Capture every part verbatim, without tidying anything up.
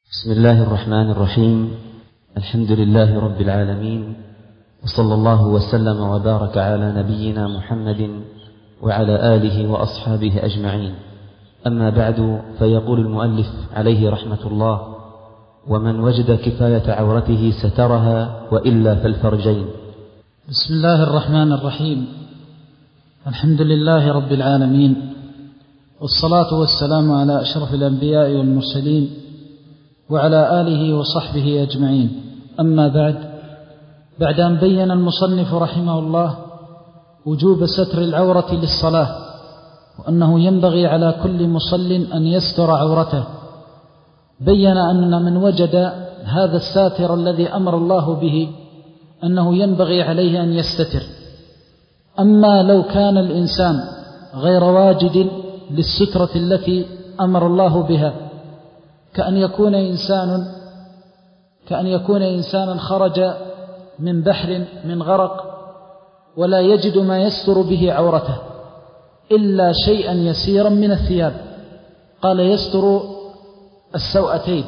بسم الله الرحمن الرحيم. الحمد لله رب العالمين، وصلى الله وسلم وبارك على نبينا محمد وعلى آله وأصحابه أجمعين. أما بعد، فيقول المؤلف عليه رحمة الله: ومن وجد كفاية عورته سترها، وإلا فالفرجين. بسم الله الرحمن الرحيم. الحمد لله رب العالمين، والصلاة والسلام على أشرف الأنبياء والمرسلين وعلى آله وصحبه أجمعين. أما بعد، بعد أن بين المصنف رحمه الله وجوب ستر العورة للصلاة، وأنه ينبغي على كل مصل أن يستر عورته، بين أن من وجد هذا الساتر الذي أمر الله به أنه ينبغي عليه أن يستتر. أما لو كان الإنسان غير واجد للسترة التي أمر الله بها، كأن يكون إنسان كأن يكون إنسانا خرج من بحر من غرق ولا يجد ما يستر به عورته إلا شيئا يسيرا من الثياب، قال يستر السوأتين،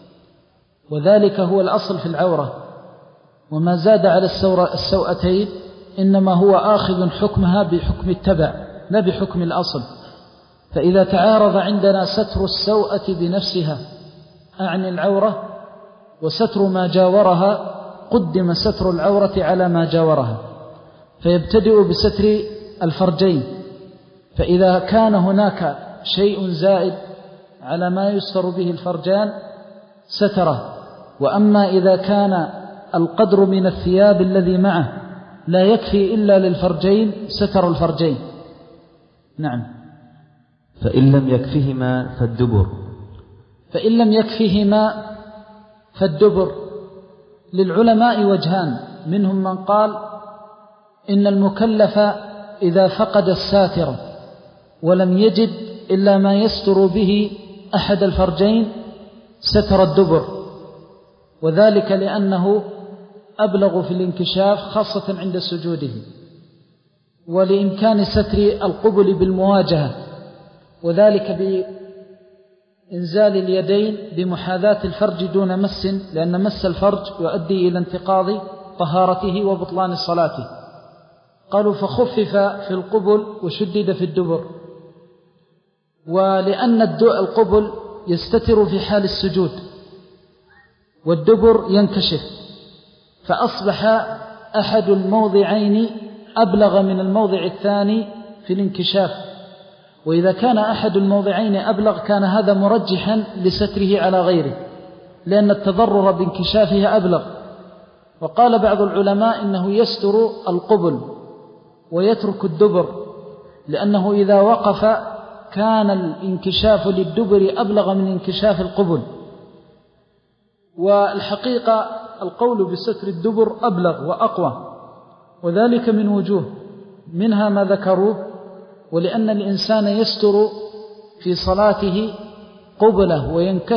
وذلك هو الأصل في العورة، وما زاد على السوأتين إنما هو آخذ حكمها بحكم التبع لا بحكم الأصل. فإذا تعارض عندنا ستر السوءة بنفسها أعني العورة وستر ما جاورها، قدم ستر العورة على ما جاورها، فيبتدئ بستر الفرجين. فإذا كان هناك شيء زائد على ما يستر به الفرجان ستره، وأما إذا كان القدر من الثياب الذي معه لا يكفي إلا للفرجين ستر الفرجين. نعم. فإن لم يكفهما فالدبر. فإن لم يكفهما فالدبر. للعلماء وجهان، منهم من قال إن المكلف إذا فقد الساتر ولم يجد إلا ما يستر به أحد الفرجين ستر الدبر، وذلك لأنه أبلغ في الانكشاف خاصة عند سجوده، ولإمكان ستر القبل بالمواجهة، وذلك بإنزال اليدين بمحاذاة الفرج دون مس، لأن مس الفرج يؤدي إلى انتقاض طهارته وبطلان صلاته. قالوا فخفف في القبل وشدد في الدبر، ولأن القبل يستتر في حال السجود والدبر ينكشف، فأصبح أحد الموضعين أبلغ من الموضع الثاني في الانكشاف، وإذا كان أحد الموضعين أبلغ كان هذا مرجحا لستره على غيره، لأن التضرر بانكشافها أبلغ. وقال بعض العلماء إنه يستر القبل ويترك الدبر، لأنه إذا وقف كان الانكشاف للدبر أبلغ من انكشاف القبل. والحقيقة القول بستر الدبر أبلغ وأقوى، وذلك من وجوه، منها ما ذكروه، ولأن الإنسان يستر في صلاته قبله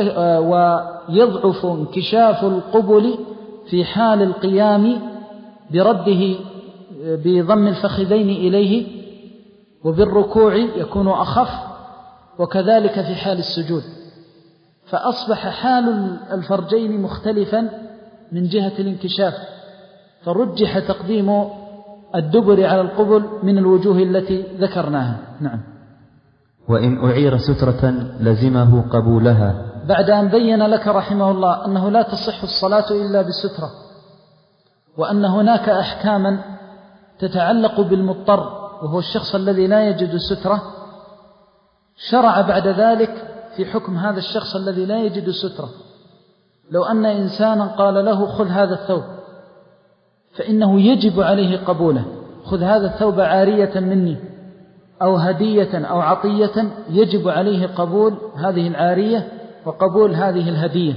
ويضعف انكشاف القبل في حال القيام برده بضم الفخذين إليه، وبالركوع يكون أخف، وكذلك في حال السجود. فأصبح حال الفرجين مختلفا من جهة الانكشاف، فرجح تقديم الدبر على القبل من الوجوه التي ذكرناها. نعم. وإن أعير سترة لزمه قبولها. بعد أن بين لك رحمه الله أنه لا تصح الصلاة إلا بالسترة، وأن هناك أحكاما تتعلق بالمضطر وهو الشخص الذي لا يجد سترة، شرع بعد ذلك في حكم هذا الشخص الذي لا يجد سترة. لو أن إنسانا قال له خذ هذا الثوب، فإنه يجب عليه قبوله. خذ هذا الثوب عارية مني أو هدية أو عطية، يجب عليه قبول هذه العارية وقبول هذه الهدية،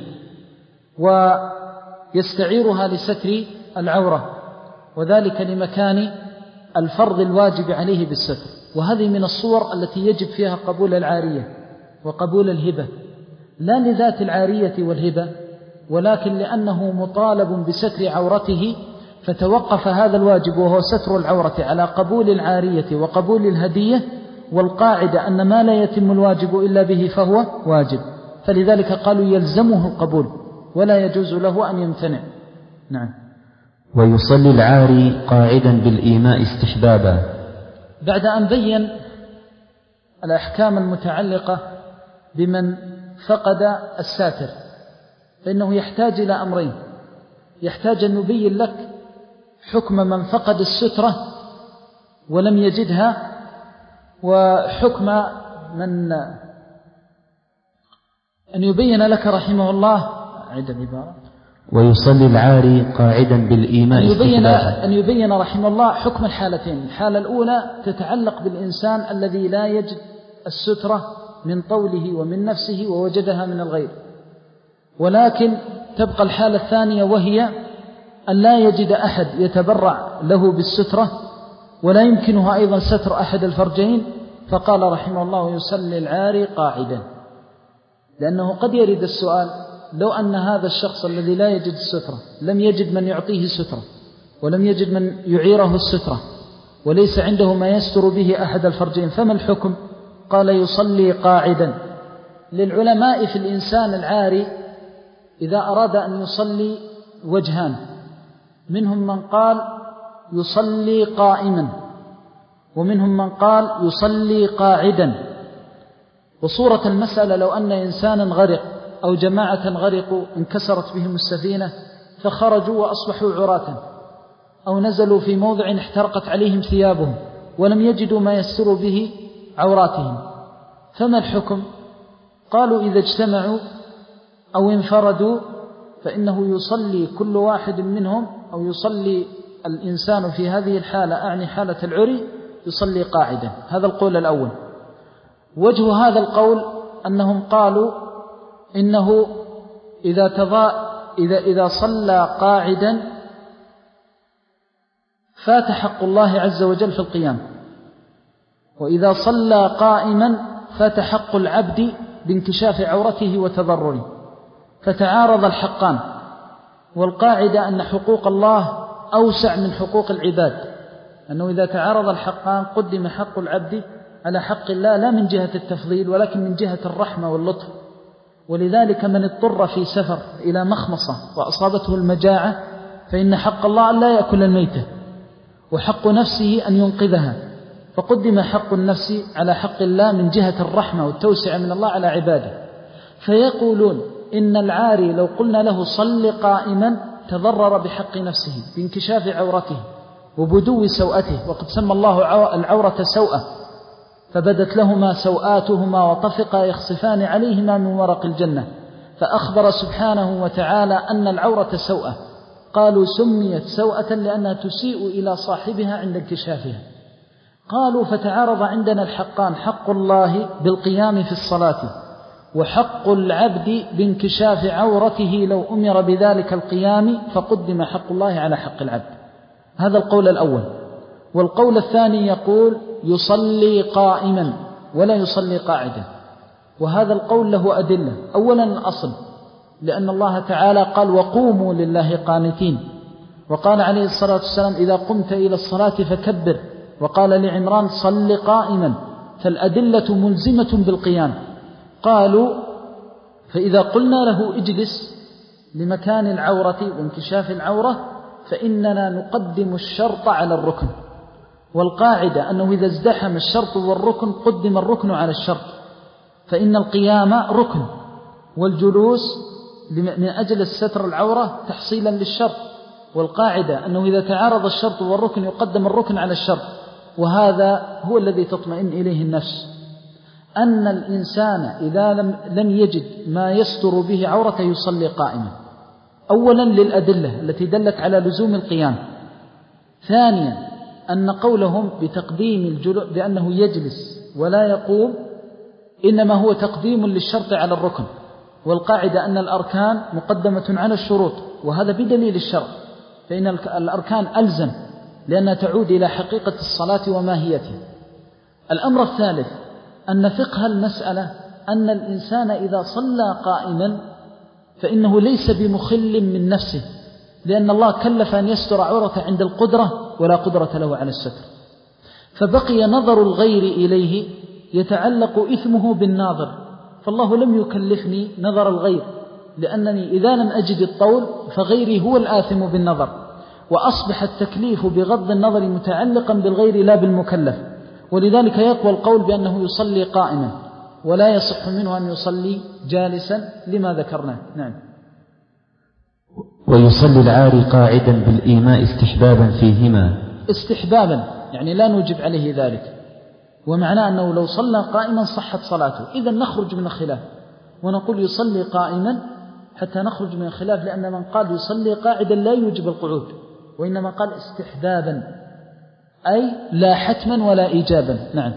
ويستعيرها لستر العورة، وذلك لمكان الفرض الواجب عليه بالستر. وهذه من الصور التي يجب فيها قبول العارية وقبول الهبة، لا لذات العارية والهبة، ولكن لأنه مطالب بستر عورته، فتوقف هذا الواجب وهو ستر العورة على قبول العارية وقبول الهدية، والقاعدة أن ما لا يتم الواجب إلا به فهو واجب، فلذلك قالوا يلزمه القبول ولا يجوز له أن يمتنع. نعم. ويصلي العاري قاعدا بالإيماء استحبابا. بعد أن بين الأحكام المتعلقة بمن فقد الساتر فإنه يحتاج إلى أمرين، يحتاج أن يبين لك حكم من فقد السترة ولم يجدها، وحكم من أن يبين لك رحمه الله عند العبارة ويصلي العاري قاعدا بالإيماء استحبابا، أن يبين رحمه الله حكم الحالتين. الحالة الأولى تتعلق بالإنسان الذي لا يجد السترة من طوله ومن نفسه ووجدها من الغير، ولكن تبقى الحالة الثانية وهي أن لا يجد أحد يتبرع له بالسترة ولا يمكنه أيضا ستر أحد الفرجين، فقال رحمه الله يصلي العاري قاعدا. لأنه قد يرد السؤال لو أن هذا الشخص الذي لا يجد السترة لم يجد من يعطيه السترة ولم يجد من يعيره السترة وليس عنده ما يستر به أحد الفرجين فما الحكم؟ قال يصلي قاعدا. للعلماء في الإنسان العاري إذا أراد أن يصلي وجهان، منهم من قال يصلي قائما ومنهم من قال يصلي قاعدا. وصورة المسألة لو أن إنسانا غرق أو جماعة غرقوا انكسرت بهم السفينة فخرجوا وأصبحوا عراة، أو نزلوا في موضع احترقت عليهم ثيابهم ولم يجدوا ما يستر به عوراتهم، فما الحكم؟ قالوا إذا اجتمعوا أو انفردوا فإنه يصلي كل واحد منهم، أو يصلي الإنسان في هذه الحالة أعني حالة العري يصلي قاعدا. هذا القول الأول. وجه هذا القول أنهم قالوا إنه إذا تضاء إذا إذا صلى قاعدا فات حق الله عز وجل في القيام، وإذا صلى قائما فات حق العبد بانكشاف عورته وتضرره، فتعارض الحقان. والقاعدة أن حقوق الله أوسع من حقوق العباد، أنه إذا تعارض الحقان قدم حق العبد على حق الله لا من جهة التفضيل ولكن من جهة الرحمة واللطف. ولذلك من اضطر في سفر إلى مخمصة وأصابته المجاعة فإن حق الله أن لا يأكل الميتة وحق نفسه أن ينقذها، فقدم حق النفس على حق الله من جهة الرحمة والتوسع من الله على عباده. فيقولون إن العاري لو قلنا له صل قائما تضرر بحق نفسه بانكشاف عورته وبدو سوءته، وقد سمى الله العورة سوءة فبدت لهما سوآتهما وطفقا يخصفان عليهما من ورق الجنة، فأخبر سبحانه وتعالى أن العورة سوءة. قالوا سميت سوءة لأنها تسيء إلى صاحبها عند انكشافها. قالوا فتعارض عندنا الحقان، حق الله بالقيام في الصلاة وحق العبد بانكشاف عورته لو أمر بذلك القيام، فقدم حق الله على حق العبد. هذا القول الأول. والقول الثاني يقول يصلي قائما ولا يصلي قاعدا، وهذا القول له أدلة. أولا الأصل، لأن الله تعالى قال وقوموا لله قانتين، وقال عليه الصلاة والسلام إذا قمت إلى الصلاة فكبر، وقال لعمران صل قائما، فالأدلة ملزمة بالقيام. قالوا فإذا قلنا له اجلس لمكان العورة وانكشاف العورة فإننا نقدم الشرط على الركن، والقاعدة أنه إذا ازدحم الشرط والركن قدم الركن على الشرط، فإن القيام ركن والجلوس من أجل الستر العورة تحصيلا للشرط، والقاعدة أنه إذا تعارض الشرط والركن يقدم الركن على الشرط. وهذا هو الذي تطمئن إليه النفس، أن الإنسان إذا لم, لم يجد ما يستر به عورته يصلي قائما، أولا للأدلة التي دلت على لزوم القيام. ثانيا أن قولهم بتقديم الجلوس بأنه يجلس ولا يقوم إنما هو تقديم للشرط على الركن، والقاعدة أن الأركان مقدمة على الشروط، وهذا بدليل الشرع، فإن الأركان ألزم لأنها تعود إلى حقيقة الصلاة وماهيتها. الأمر الثالث أن فقه المسألة أن الإنسان إذا صلى قائما فإنه ليس بمخل من نفسه، لأن الله كلف أن يستر عورته عند القدرة ولا قدرة له على الستر، فبقي نظر الغير إليه يتعلق إثمه بالناظر، فالله لم يكلفني نظر الغير، لأنني إذا لم أجد الطول فغيري هو الآثم بالنظر، وأصبح التكليف بغض النظر متعلقا بالغير لا بالمكلف. ولذلك يقوى القول بأنه يصلي قائما، ولا يصح منه أن يصلي جالسا لما ذكرناه. نعم. ويصلي العاري قاعدا بالإيماء استحبابا فيهما. استحبابا يعني لا نوجب عليه ذلك، ومعناه أنه لو صلى قائما صحت صلاته. إذن نخرج من الخلاف ونقول يصلي قائما حتى نخرج من الخلاف، لأن من قال يصلي قاعدا لا يوجب القعود، وإنما قال استحبابا أي لا حتما ولا إيجابا. نعم.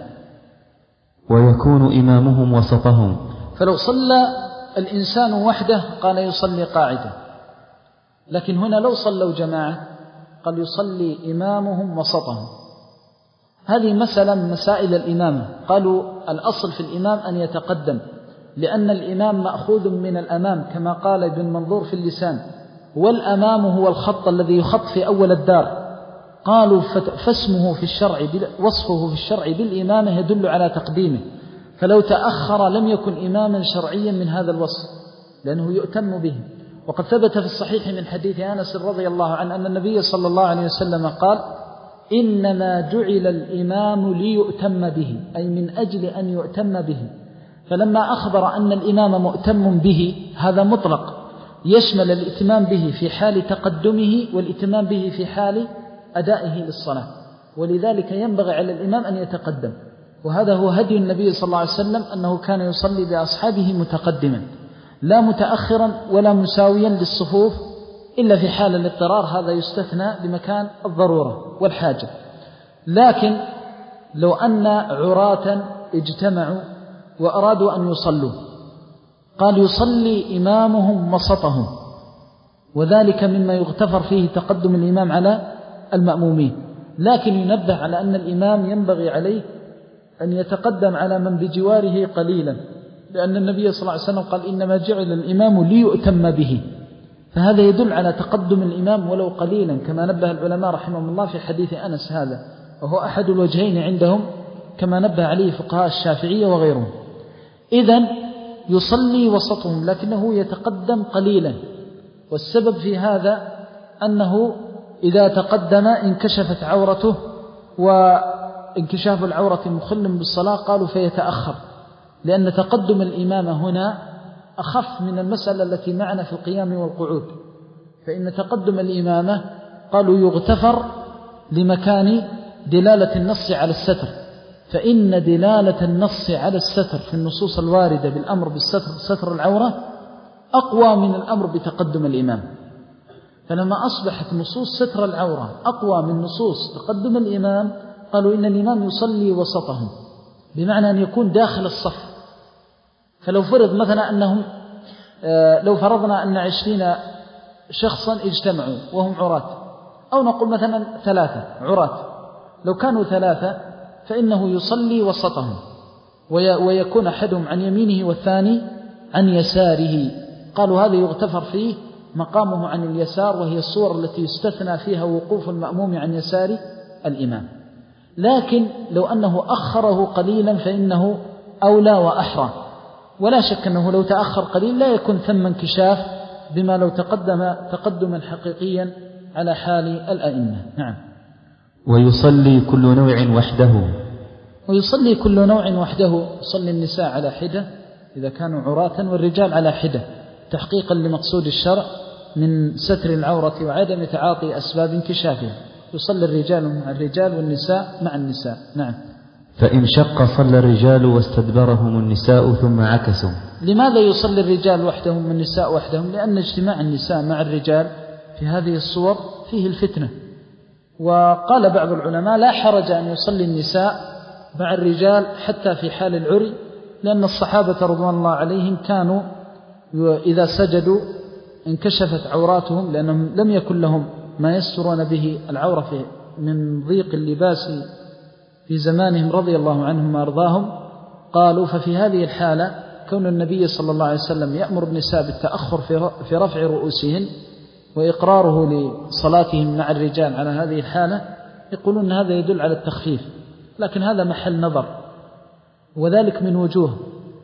ويكون إمامهم وسطهم. فلو صلى الإنسان وحده قال يصلي قاعدا، لكن هنا لو صلوا جماعة قال يصلي إمامهم وسطهم. هذه مسألة من مسائل الإمامة. قالوا الأصل في الإمام أن يتقدم، لأن الإمام مأخوذ من الأمام كما قال ابن منظور في اللسان، والأمام هو الخط الذي يخط في أول الدار. قالوا فاسمه في الشرع وصفه في الشرع بالإمامة يدل على تقديمه، فلو تأخر لم يكن إماما شرعيا من هذا الوصف لأنه يؤتم به. وقد ثبت في الصحيح من حديث أنس رضي الله عنه أن النبي صلى الله عليه وسلم قال إنما جعل الإمام ليؤتم به، أي من أجل أن يؤتم به. فلما أخبر أن الإمام مؤتم به هذا مطلق يشمل الإتمام به في حال تقدمه والإتمام به في حال أدائه للصلاة، ولذلك ينبغي على الإمام أن يتقدم. وهذا هو هدي النبي صلى الله عليه وسلم أنه كان يصلي بأصحابه متقدما لا متأخرا ولا مساويا للصفوف إلا في حال الاضطرار، هذا يستثنى بمكان الضرورة والحاجة. لكن لو أن عراة اجتمعوا وأرادوا أن يصلوا قال يصلي إمامهم وسطهم، وذلك مما يغتفر فيه تقدم الإمام على المأمومين. لكن ينبه على أن الإمام ينبغي عليه أن يتقدم على من بجواره قليلا، لأن النبي صلى الله عليه وسلم قال إنما جعل الإمام ليؤتم به، فهذا يدل على تقدم الإمام ولو قليلا، كما نبه العلماء رحمهم الله في حديث أنس هذا، وهو أحد الوجهين عندهم كما نبه عليه فقهاء الشافعية وغيرهم. إذن يصلي وسطهم لكنه يتقدم قليلا، والسبب في هذا أنه إذا تقدم انكشفت عورته، وانكشاف العورة مخل بالصلاة قالوا فيتأخر، لأن تقدم الإمامة هنا أخف من المسألة التي معنا في القيام والقعود. فإن تقدم الإمامة قالوا يغتفر لمكان دلالة النص على الستر، فإن دلالة النص على الستر في النصوص الواردة بالأمر بالستر ستر العورة أقوى من الأمر بتقدم الإمام. فلما أصبحت نصوص ستر العورة أقوى من نصوص تقدم الإمام قالوا إن الإمام يصلي وسطهم، بمعنى أن يكون داخل الصف. فلو فرض مثلا أنهم لو فرضنا أن عشرين شخصا اجتمعوا وهم عراة، أو نقول مثلا ثلاثة عراة، لو كانوا ثلاثة فإنه يصلي وسطهم، ويكون أحدهم عن يمينه والثاني عن يساره. قالوا هذا يغتفر فيه مقامه عن اليسار، وهي الصور التي يستثنى فيها وقوف المأموم عن يسار الإمام. لكن لو أنه أخره قليلا فإنه أولى وأحرى، ولا شك أنه لو تأخر قليل لا يكون ثم انكشاف بما لو تقدم تقدما حقيقيا على حال الأئمة. نعم. ويصلي كل نوع وحده. ويصلي كل نوع وحده، يصلي النساء على حدة إذا كانوا عراة، والرجال على حدة، تحقيقا لمقصود الشرع من ستر العورة وعدم تعاطي أسباب انكشافها. يصلي الرجال مع الرجال والنساء مع النساء. نعم. فإن شق صلى الرجال واستدبرهم النساء ثم عكسوا. لماذا يصلي الرجال وحدهم والنساء وحدهم؟ لأن اجتماع النساء مع الرجال في هذه الصور فيه الفتنة. وقال بعض العلماء لا حرج أن يصلي النساء مع الرجال حتى في حال العري، لأن الصحابة رضوان الله عليهم كانوا إذا سجدوا انكشفت عوراتهم، لأنهم لم يكن لهم ما يسترون به العورة في من ضيق اللباس في زمانهم رضي الله عنهم وأرضاهم. قالوا ففي هذه الحالة كون النبي صلى الله عليه وسلم يأمر النساء بالتأخر في رفع رؤوسهن وإقراره لصلاتهم مع الرجال على هذه الحالة، يقولون هذا يدل على التخفيف، لكن هذا محل نظر، وذلك من وجوه.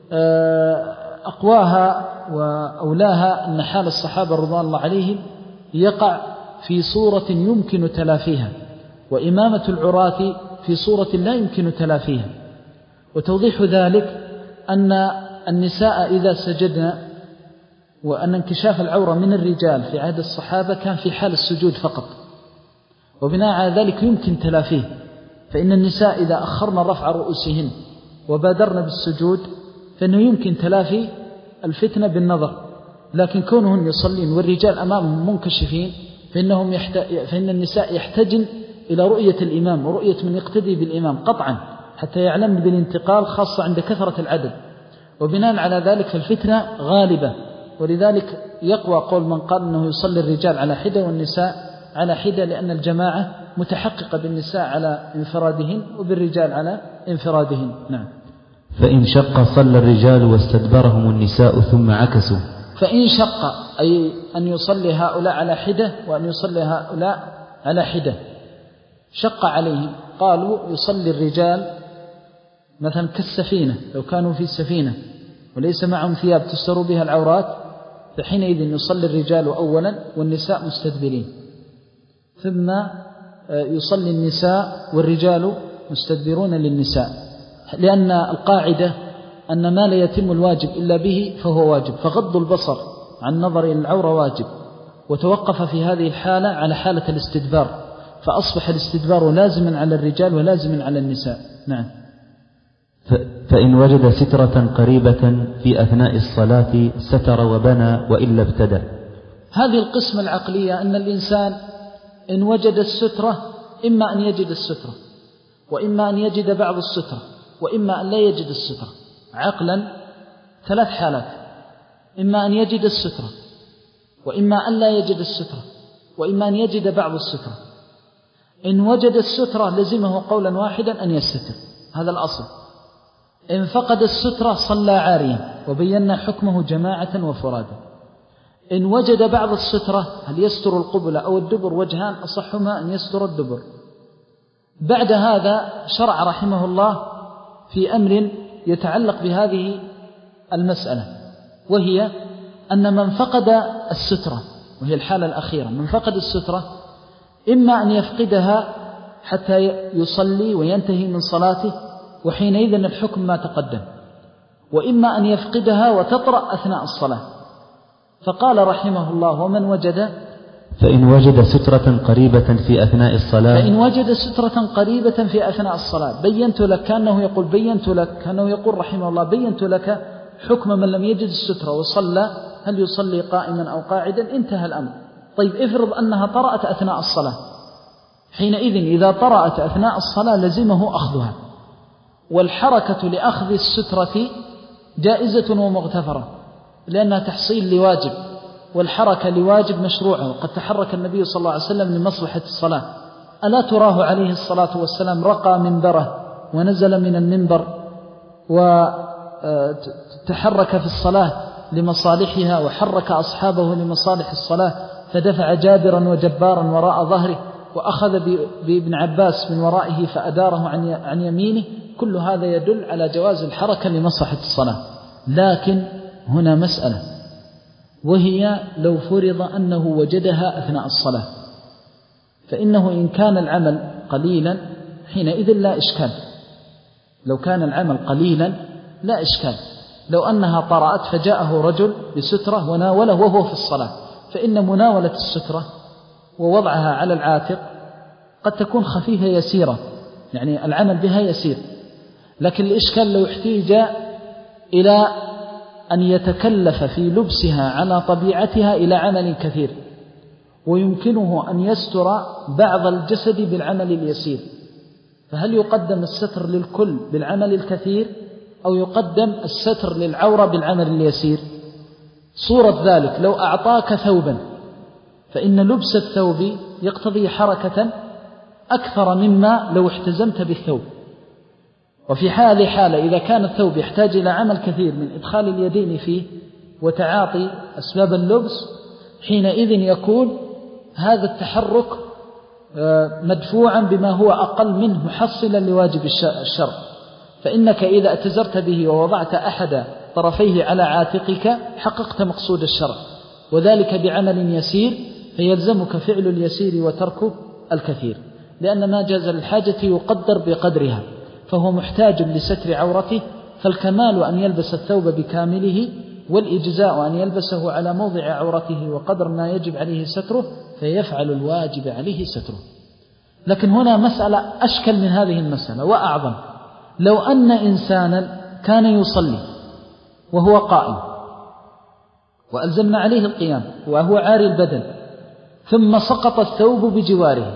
أقواها وأولاها أن حال الصحابة رضوان الله عليهم يقع في صورة يمكن تلافيها، وإمامة العراة في صورة لا يمكن تلافيها. وتوضيح ذلك أن النساء إذا سجدنا، وأن انكشاف العورة من الرجال في عهد الصحابة كان في حال السجود فقط، وبناء على ذلك يمكن تلافيه. فإن النساء إذا أخرن رفع رؤوسهن وبادرن بالسجود فإنه يمكن تلافي الفتنة بالنظر، لكن كونهن يصلين والرجال أمامهم منكشفين فإنهم يحت... فإن النساء يحتجن إلى رؤية الإمام ورؤية من يقتدي بالإمام قطعا حتى يعلم بالانتقال، خاصة عند كثرة العدد. وبناء على ذلك فالفتنة غالبة، ولذلك يقوى قول من قال أنه يصلي الرجال على حدة والنساء على حدة، لأن الجماعة متحققة بالنساء على انفرادهن وبالرجال على انفرادهن. نعم. فإن شق صلى الرجال واستدبرهم النساء ثم عكسوا. فإن شق أي أن يصلي هؤلاء على حدة وأن يصلي هؤلاء على حدة، شق عليهم. قالوا يصلي الرجال مثلا كالسفينة، لو كانوا في سفينة وليس معهم ثياب تستر بها العورات فحينئذ يصلي الرجال أولا والنساء مستدبرين، ثم يصلي النساء والرجال مستدبرون للنساء، لأن القاعدة أن ما لا يتم الواجب إلا به فهو واجب، فغض البصر عن نظر إلى العورة واجب، وتوقف في هذه الحالة على حالة الاستدبار، فأصبح الاستدبار لازما على الرجال ولازما على النساء. نعم. فإن وجد سترة قريبة في أثناء الصلاة ستر وبنى وإلا ابتدأ. هذه القسمة العقلية أن الإنسان إن وجد السترة إما أن يجد السترة وإما أن يجد بعض السترة وإما أن لا يجد السترة. عقلا ثلاث حالات: إما أن يجد السترة وإما أن لا يجد السترة وإما أن يجد بعض السترة. إن وجد السترة لزمه قولا واحدا أن يستتر، هذا الأصل. إن فقد السترة صلى عاريا، وبينا حكمه جماعة وفرادا. إن وجد بعض السترة، هل يستر القبلة أو الدبر؟ وجهان أصحهما أن يستر الدبر. بعد هذا شرع رحمه الله في أمر يتعلق بهذه المسألة، وهي أن من فقد السترة، وهي الحالة الأخيرة، من فقد السترة إما أن يفقدها حتى يصلي وينتهي من صلاته وحينئذ الحكم ما تقدم، وإما أن يفقدها وتطرأ أثناء الصلاة. فقال رحمه الله: ومن وجد فإن وجد سترة قريبة في أثناء الصلاة فإن وجد سترة قريبة في أثناء الصلاة. بينت لك، كأنه يقول بينت لك كأنه يقول رحمه الله بينت لك حكم من لم يجد السترة وصلى، هل يصلي قائما أو قاعدا؟ انتهى الأمر. طيب افرض أنها طرأت أثناء الصلاة، حينئذ إذا طرأت أثناء الصلاة لزمه أخذها، والحركة لأخذ السترة جائزة ومغتفرة لأنها تحصيل لواجب، والحركة لواجب مشروعة، وقد تحرك النبي صلى الله عليه وسلم لمصلحة الصلاة. ألا تراه عليه الصلاة والسلام رقى منبره ونزل من المنبر وتحرك في الصلاة لمصالحها، وحرك أصحابه لمصالح الصلاة، فدفع جابرا وجبارا وراء ظهره، وأخذ بابن عباس من ورائه فأداره عن يمينه. كل هذا يدل على جواز الحركة لمصلحة الصلاة. لكن هنا مسألة، وهي لو فرض أنه وجدها أثناء الصلاة، فإنه إن كان العمل قليلا حينئذ لا إشكال. لو كان العمل قليلا لا إشكال. لو أنها طرأت فجاءه رجل بسترة وناوله وهو في الصلاة، فإن مناولة السترة ووضعها على العاتق قد تكون خفيفة يسيرة، يعني العمل بها يسير. لكن الإشكال لو احتيج إلى أن يتكلف في لبسها على طبيعتها إلى عمل كثير، ويمكنه أن يستر بعض الجسد بالعمل اليسير، فهل يقدم الستر للكل بالعمل الكثير أو يقدم الستر للعورة بالعمل اليسير؟ صورة ذلك لو أعطاك ثوبا، فإن لبس الثوب يقتضي حركة أكثر مما لو احتزمت بالثوب. وفي حال حالة إذا كان الثوب يحتاج إلى عمل كثير من إدخال اليدين فيه وتعاطي أسباب اللبس، حينئذ يكون هذا التحرك مدفوعا بما هو أقل منه محصلا لواجب الشرع. فإنك إذا اتزرت به ووضعت أحد طرفيه على عاتقك حققت مقصود الشرع، وذلك بعمل يسير، فيلزمك فعل اليسير وترك الكثير، لأن ما جاز للحاجة يقدر بقدرها، فهو محتاج لستر عورته، فالكمال أن يلبس الثوب بكامله، والإجزاء أن يلبسه على موضع عورته وقدر ما يجب عليه ستره، فيفعل الواجب عليه ستره. لكن هنا مسألة أشكل من هذه المسألة وأعظم. لو أن إنسانا كان يصلي وهو قائم وألزمنا عليه القيام وهو عاري البدن، ثم سقط الثوب بجواره،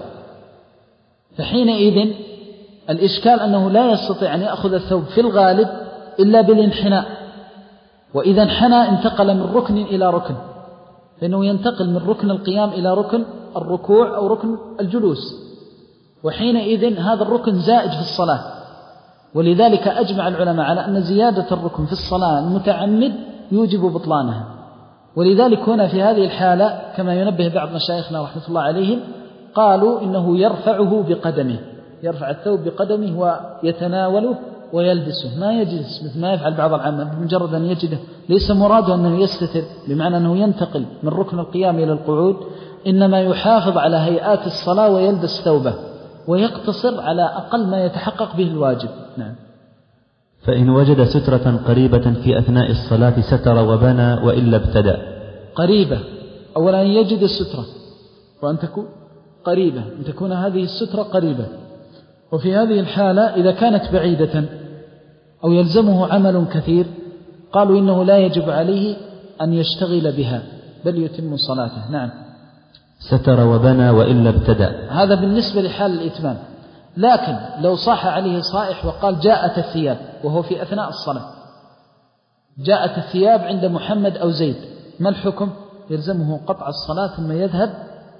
فحينئذ الإشكال أنه لا يستطيع أن يأخذ الثوب في الغالب إلا بالانحناء، وإذا انحنى انتقل من ركن إلى ركن، فإنه ينتقل من ركن القيام إلى ركن الركوع أو ركن الجلوس، وحينئذ هذا الركن زائد في الصلاة. ولذلك أجمع العلماء على أن زيادة الركن في الصلاة المتعمد يوجب بطلانها. ولذلك هنا في هذه الحالة كما ينبه بعض مشايخنا رحمة الله عليهم قالوا إنه يرفعه بقدمه، يرفع الثوب بقدمه ويتناوله ويلبسه، ما يجلس مثل ما يفعل بعض العامة بمجرد أن يجده، ليس مراده أنه يستتر بمعنى أنه ينتقل من ركن القيام إلى القعود، إنما يحافظ على هيئات الصلاة ويلبس ثوبه ويقتصر على أقل ما يتحقق به الواجب. نعم. فإن وجد سترة قريبة في أثناء الصلاة ستر وبنى وإلا ابتدأ. قريبة، أولا يجد السترة، وأن تكون قريبة، أن تكون هذه السترة قريبة. وفي هذه الحالة إذا كانت بعيدة أو يلزمه عمل كثير قالوا إنه لا يجب عليه أن يشتغل بها بل يتم صلاته. نعم. ستر وبنى وإلا ابتدأ، هذا بالنسبة لحال الإتمام. لكن لو صاح عليه صائح وقال جاءت الثياب وهو في أثناء الصلاة، جاءت الثياب عند محمد أو زيد، ما الحكم؟ يلزمه قطع الصلاة ثم يذهب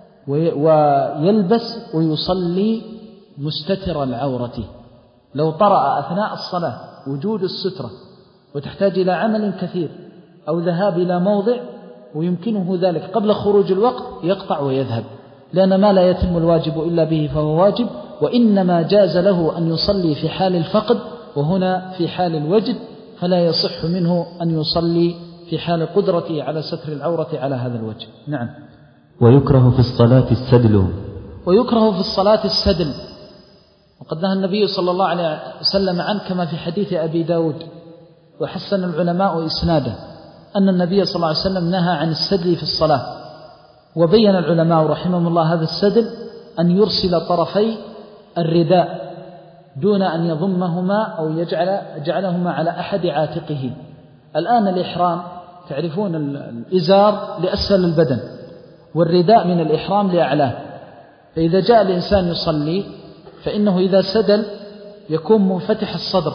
ويلبس ويصلي مستتر العورة. لو طرأ أثناء الصلاة وجود السترة وتحتاج إلى عمل كثير أو ذهاب إلى موضع ويمكنه ذلك قبل خروج الوقت يقطع ويذهب، لأن ما لا يتم الواجب إلا به فهو واجب، وإنما جاز له أن يصلي في حال الفقد، وهنا في حال الوجد فلا يصح منه أن يصلي في حال قدرته على ستر العورة على هذا الوجه. نعم. ويكره في الصلاة السدل، ويكره في الصلاة السدل، وقد نهى النبي صلى الله عليه وسلم عنه كما في حديث أبي داود، وحسن العلماء إسناده، أن النبي صلى الله عليه وسلم نهى عن السدل في الصلاة. وبين العلماء رحمهم الله هذا السدل أن يرسل طرفي الرداء دون أن يضمهما أو يجعل جعلهما على أحد عاتقه. الآن الإحرام تعرفون الإزار لأسفل البدن والرداء من الإحرام لأعلاه، فإذا جاء الإنسان يصلي فإنه إذا سدل يكون منفتح الصدر،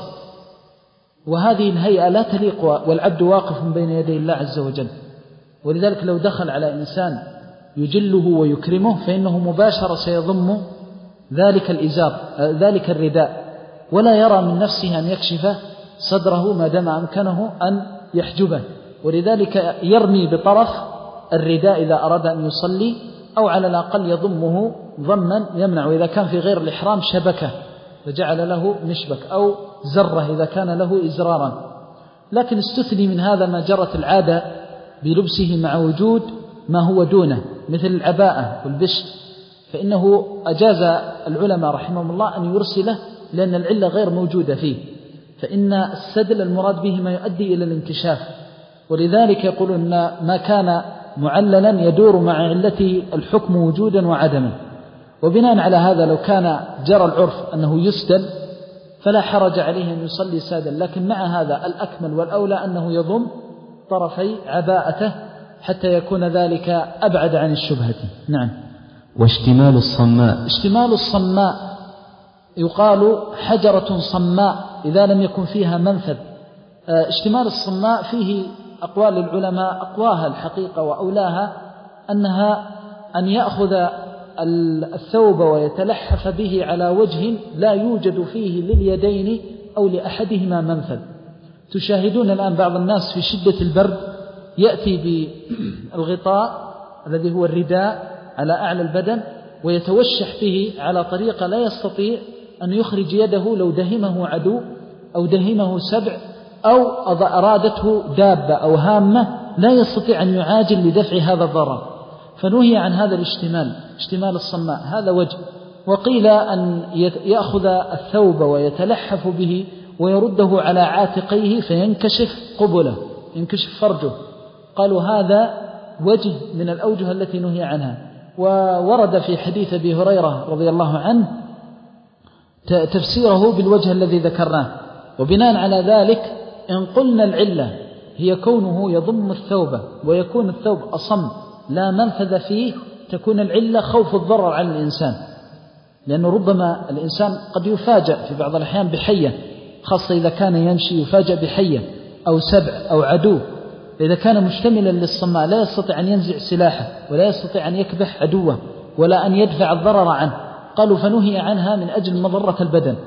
وهذه الهيئة لا تليق والعبد واقف بين يدي الله عز وجل. ولذلك لو دخل على إنسان يجله ويكرمه فإنه مباشرة سيضم ذلك الإزار ذلك الرداء، ولا يرى من نفسه أن يكشف صدره ما دام أمكنه أن يحجبه، ولذلك يرمي بطرف الرداء إذا أراد أن يصلي، أو على الأقل يضمه ضما يمنع، وإذا كان في غير الإحرام شبكه فجعل له مشبك، أو زره إذا كان له إزرارا. لكن استثني من هذا ما جرت العادة بلبسه مع وجود ما هو دونه مثل العباءة والبشر، فإنه أجاز العلماء رحمهم الله أن يرسله لأن العلة غير موجودة فيه، فإن السدل المراد به ما يؤدي إلى الانكشاف، ولذلك يقولون أن ما كان معللا يدور مع علته الحكم وجودا وعدما. وبناء على هذا لو كان جرى العرف أنه يسدل فلا حرج عليه أن يصلي سادل، لكن مع هذا الأكمل والأولى أنه يضم طرفي عباءته حتى يكون ذلك أبعد عن الشبهة. نعم. واشتمال الصماء، اشتمال الصماء يقال حجرة صماء إذا لم يكن فيها منفذ. اشتمال الصماء فيه أقوال العلماء، أقواها الحقيقة وأولاها أنها أن يأخذ الثوب ويتلحف به على وجه لا يوجد فيه لليدين أو لأحدهما منفذ. تشاهدون الآن بعض الناس في شدة البرد يأتي بالغطاء الذي هو الرداء على أعلى البدن ويتوشح به على طريقة لا يستطيع أن يخرج يده لو دهمه عدو أو دهمه سبع أو أرادته دابة أو هامة لا يستطيع أن يعاجل لدفع هذا الضرر، فنهي عن هذا الاشتمال، اشتمال الصماء، هذا وجه. وقيل أن يأخذ الثوب ويتلحف به ويرده على عاتقيه فينكشف قبله، ينكشف فرجه، قالوا هذا وجه من الأوجه التي نهي عنها. وورد في حديث أبي هريرة رضي الله عنه تفسيره بالوجه الذي ذكرناه. وبناء على ذلك إن قلنا العلة هي كونه يضم الثوب ويكون الثوب أصم لا منفذ فيه، تكون العلة خوف الضرر على الإنسان، لأنه ربما الإنسان قد يفاجأ في بعض الأحيان بحية، خاصة إذا كان يمشي يفاجأ بحية أو سبع أو عدو. إذا كان مشتملا للصماء لا يستطيع أن ينزع سلاحه ولا يستطيع أن يكبح عدوه ولا أن يدفع الضرر عنه، قالوا فنهي عنها من أجل مضرة البدن.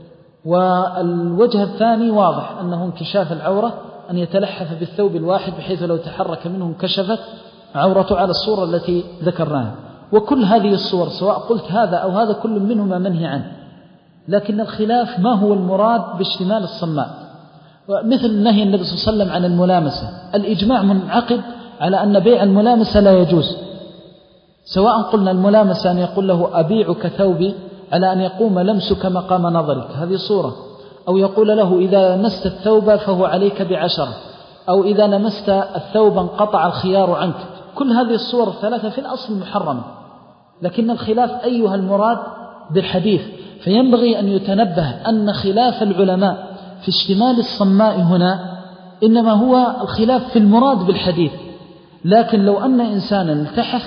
والوجه الثاني واضح أنه انكشاف العورة، أن يتلحف بالثوب الواحد بحيث لو تحرك منه انكشفت عورته على الصورة التي ذكرناها. وكل هذه الصور سواء قلت هذا أو هذا كل منهما منهي عنه، لكن الخلاف ما هو المراد باشتمال الصماء. مثل نهي النبي صلى الله عليه وسلم عن الملامسة، الإجماع منعقد على أن بيع الملامسة لا يجوز، سواء قلنا الملامسة أن يقول له أبيعك ثوبي على أن يقوم لمسك مقام نظرك، هذه صورة، أو يقول له إذا لمست الثوب فهو عليك بعشرة، أو إذا لمست الثوب انقطع الخيار عنك. كل هذه الصور الثلاثة في الأصل محرمة، لكن الخلاف أيها المراد بالحديث. فينبغي أن يتنبه أن خلاف العلماء في اشتمال الصماء هنا إنما هو الخلاف في المراد بالحديث. لكن لو أن إنسانا التحف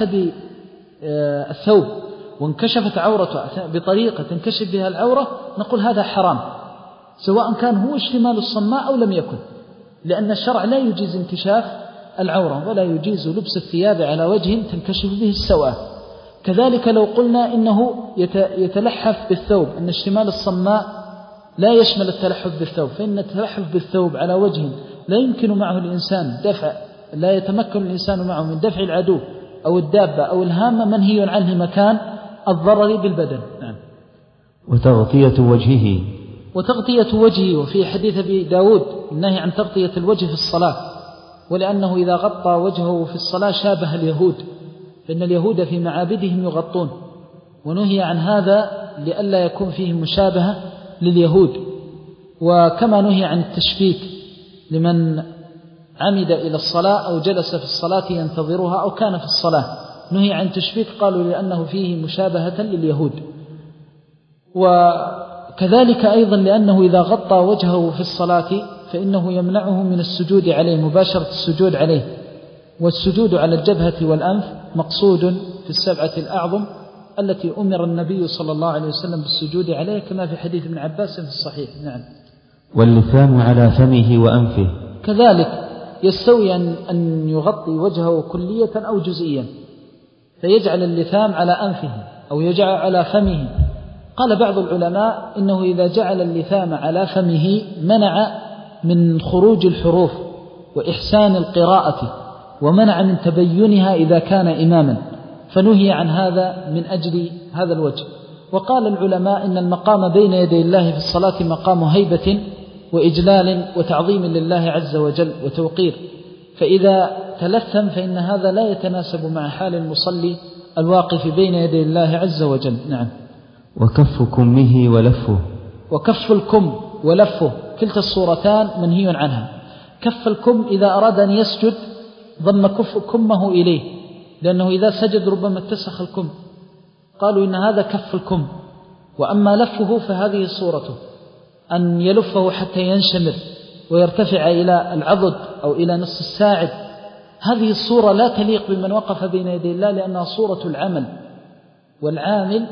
بالثوب وانكشفت عورته بطريقة تنكشف بها العورة نقول هذا حرام، سواء كان هو اشتمال الصماء أو لم يكن، لأن الشرع لا يجيز انكشاف العورة ولا يجيز لبس الثياب على وجه تنكشف به السوء. كذلك لو قلنا إنه يتلحف بالثوب، أن اشتمال الصماء لا يشمل التلحف بالثوب، فإن التلحف بالثوب على وجه لا يمكن معه الإنسان دفع، لا يتمكن الإنسان معه من دفع العدو أو الدابة أو الهامة، منهي عنه مكان الضرر بالبدن. نعم. وتغطية وجهه وتغطية وجهه، وفي حديث أبي داود النهي عن تغطية الوجه في الصلاة، ولأنه إذا غطى وجهه في الصلاة شابه اليهود، فإن اليهود في معابدهم يغطون، ونهي عن هذا لئلا يكون فيه مشابهة لليهود. وكما نهي عن التشبيك لمن عمد إلى الصلاة أو جلس في الصلاة ينتظرها أو كان في الصلاة، نهي عن تشبيك قالوا لأنه فيه مشابهة لليهود. وكذلك أيضا لأنه إذا غطى وجهه في الصلاة فإنه يمنعه من السجود عليه، مباشرة السجود عليه، والسجود على الجبهة والأنف مقصود في السبعة الأعظم التي أمر النبي صلى الله عليه وسلم بالسجود عليه، كما في حديث ابن عباس في الصحيح. نعم. واللثام على فمه وأنفه، كذلك يستوي أن يغطي وجهه كلية أو جزئيا، فيجعل اللثام على أنفه أو يجعل على فمه. قال بعض العلماء إنه إذا جعل اللثام على فمه منع من خروج الحروف وإحسان القراءة، ومنع من تبينها إذا كان إماما، فنهي عن هذا من أجل هذا الوجه. وقال العلماء إن المقام بين يدي الله في الصلاة مقام هيبة وإجلال وتعظيم لله عز وجل وتوقير، فإذا تلثم فإن هذا لا يتناسب مع حال المصلي الواقف بين يدي الله عز وجل. نعم. وكف كمه ولفه، وكف الكم ولفه كلتا الصورتان منهي عنها. كف الكم إذا أراد أن يسجد ضم كف كمه إليه، لأنه إذا سجد ربما اتسخ الكم، قالوا إن هذا كف الكم. وأما لفه فهذه صورته، أن يلفه حتى ينشمر ويرتفع إلى العضد أو إلى نصف الساعد، هذه الصورة لا تليق بمن وقف بين يدي الله، لأنها صورة العمل، والعامل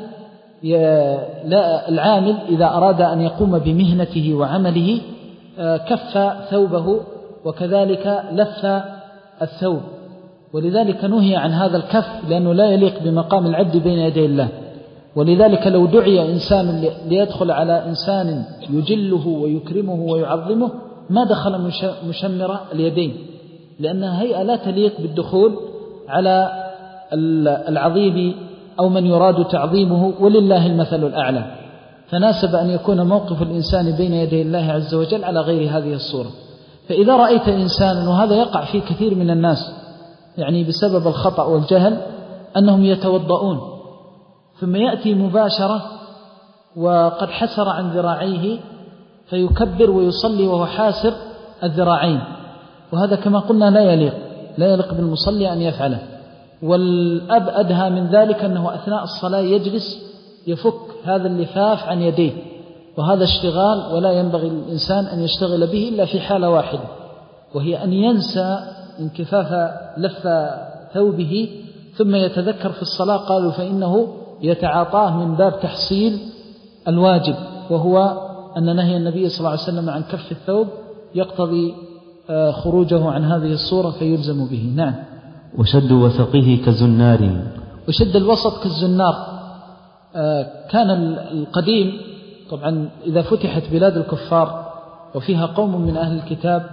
لا العامل إذا أراد أن يقوم بمهنته وعمله كف ثوبه وكذلك لف الثوب، ولذلك نهي عن هذا الكف لأنه لا يليق بمقام العبد بين يدي الله. ولذلك لو دعي إنسان ليدخل على إنسان يجله ويكرمه ويعظمه ما دخل مشمر اليدين، لأنها هيئة لا تليق بالدخول على العظيم أو من يراد تعظيمه، ولله المثل الأعلى. فناسب أن يكون موقف الإنسان بين يدي الله عز وجل على غير هذه الصورة. فإذا رأيت إنسانا، وهذا يقع في كثير من الناس يعني بسبب الخطأ والجهل، أنهم يتوضؤون ثم يأتي مباشرة وقد حسر عن ذراعيه فيكبر ويصلي وهو حاسر الذراعين، وهذا كما قلنا لا يليق لا يليق بالمصلي أن يفعله. والأب أدهى من ذلك أنه أثناء الصلاة يجلس يفك هذا اللفاف عن يديه، وهذا اشتغال ولا ينبغي للإنسان أن يشتغل به إلا في حالة واحدة، وهي أن ينسى انكفاف لف ثوبه ثم يتذكر في الصلاة، قالوا فإنه يتعاطاه من باب تحصيل الواجب، وهو أن نهي النبي صلى الله عليه وسلم عن كف الثوب يقتضي خروجه عن هذه الصورة فيلزم به. نعم. وشد وسطه كالزنار. وشد الوسط كالزنار. كان القديم طبعا إذا فتحت بلاد الكفار وفيها قوم من أهل الكتاب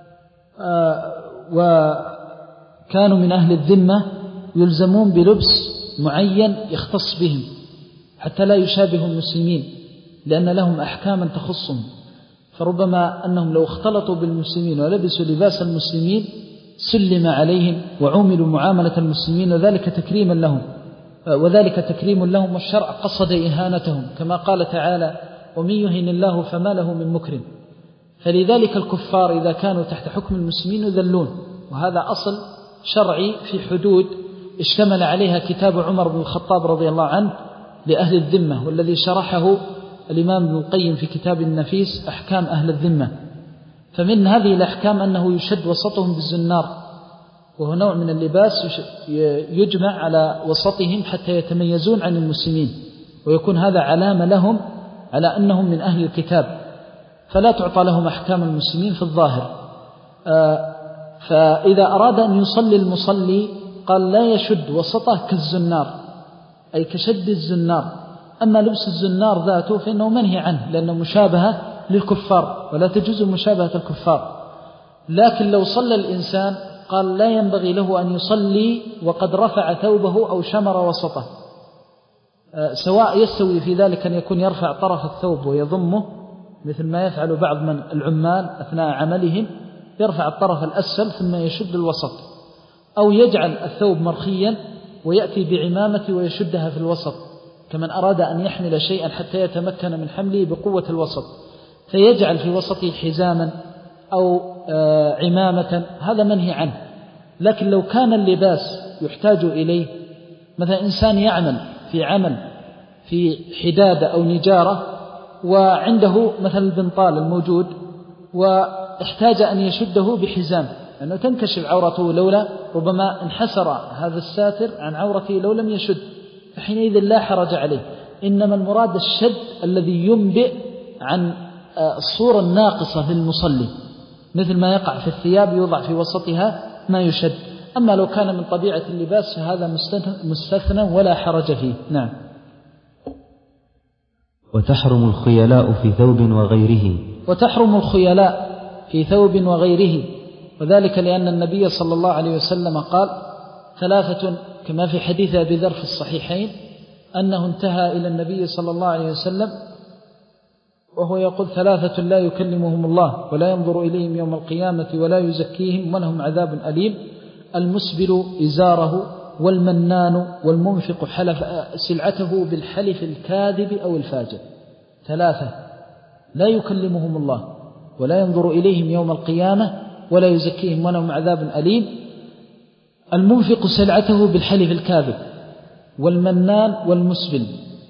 وكانوا من أهل الذمة يلزمون بلبس معين يختص بهم حتى لا يشابه المسلمين، لأن لهم أحكاما تخصهم، فربما أنهم لو اختلطوا بالمسلمين ولبسوا لباس المسلمين سلم عليهم وعوملوا معاملة المسلمين، وذلك تكريما لهم وذلك تكريم لهم، والشرع قصد إهانتهم كما قال تعالى ومن يهن الله فما له من مكرم. فلذلك الكفار إذا كانوا تحت حكم المسلمين يذلون، وهذا أصل شرعي في حدود اشتمل عليها كتاب عمر بن الخطاب رضي الله عنه لأهل الذمة، والذي شرحه الإمام ابن القيم في كتاب النفيس أحكام أهل الذمة. فمن هذه الأحكام أنه يشد وسطهم بالزنار، وهو نوع من اللباس يجمع على وسطهم حتى يتميزون عن المسلمين، ويكون هذا علامة لهم على أنهم من أهل الكتاب، فلا تعطى لهم أحكام المسلمين في الظاهر. فإذا أراد أن يصلي المصلي قال لا يشد وسطه كالزنار، أي كشد الزنار. أما لبس الزنار ذاته فإنه منهي عنه لأنه مشابهة للكفار ولا تجوز مشابهة الكفار. لكن لو صلى الإنسان قال لا ينبغي له أن يصلي وقد رفع ثوبه أو شمر وسطه، سواء يستوي في ذلك أن يكون يرفع طرف الثوب ويضمه مثل ما يفعل بعض من العمال أثناء عملهم، يرفع الطرف الأسفل ثم يشد الوسط، أو يجعل الثوب مرخيا ويأتي بعمامة ويشدها في الوسط، كمن أراد أن يحمل شيئا حتى يتمكن من حمله بقوة الوسط فيجعل في وسطه حزاما أو عمامة، هذا منهي عنه. لكن لو كان اللباس يحتاج إليه، مثلا إنسان يعمل في عمل في حدادة أو نجارة وعنده مثل البنطال الموجود واحتاج أن يشده بحزام لأنه تنكشف عورته لولا ربما انحسر هذا الساتر عن عورته لو لم يشد، فحينئذ لا حرج عليه. إنما المراد الشد الذي ينبئ عن الصورة الناقصة للمصلي، مثل ما يقع في الثياب يوضع في وسطها ما يشد. أما لو كان من طبيعة اللباس فهذا مستثنى ولا حرج فيه. نعم. وتحرم الخيلاء في ثوب وغيره. وتحرم الخيلاء في ثوب وغيره، وذلك لأن النبي صلى الله عليه وسلم قال ثلاثة كما في حديث أبي ذر في الصحيحين أنه انتهى إلى النبي صلى الله عليه وسلم وهو يقول ثلاثة لا يكلمهم الله ولا ينظر إليهم يوم القيامة ولا يزكيهم ولهم عذاب أليم: المسبل إزاره والمنان والمنفق حلف سلعته بالحلف الكاذب أو الفاجر. ثلاثة لا يكلمهم الله ولا ينظر إليهم يوم القيامة ولا يزكيهم ولهم عذاب أليم: المنفق سلعته بالحلف الكاذب، والمنان والمسبل.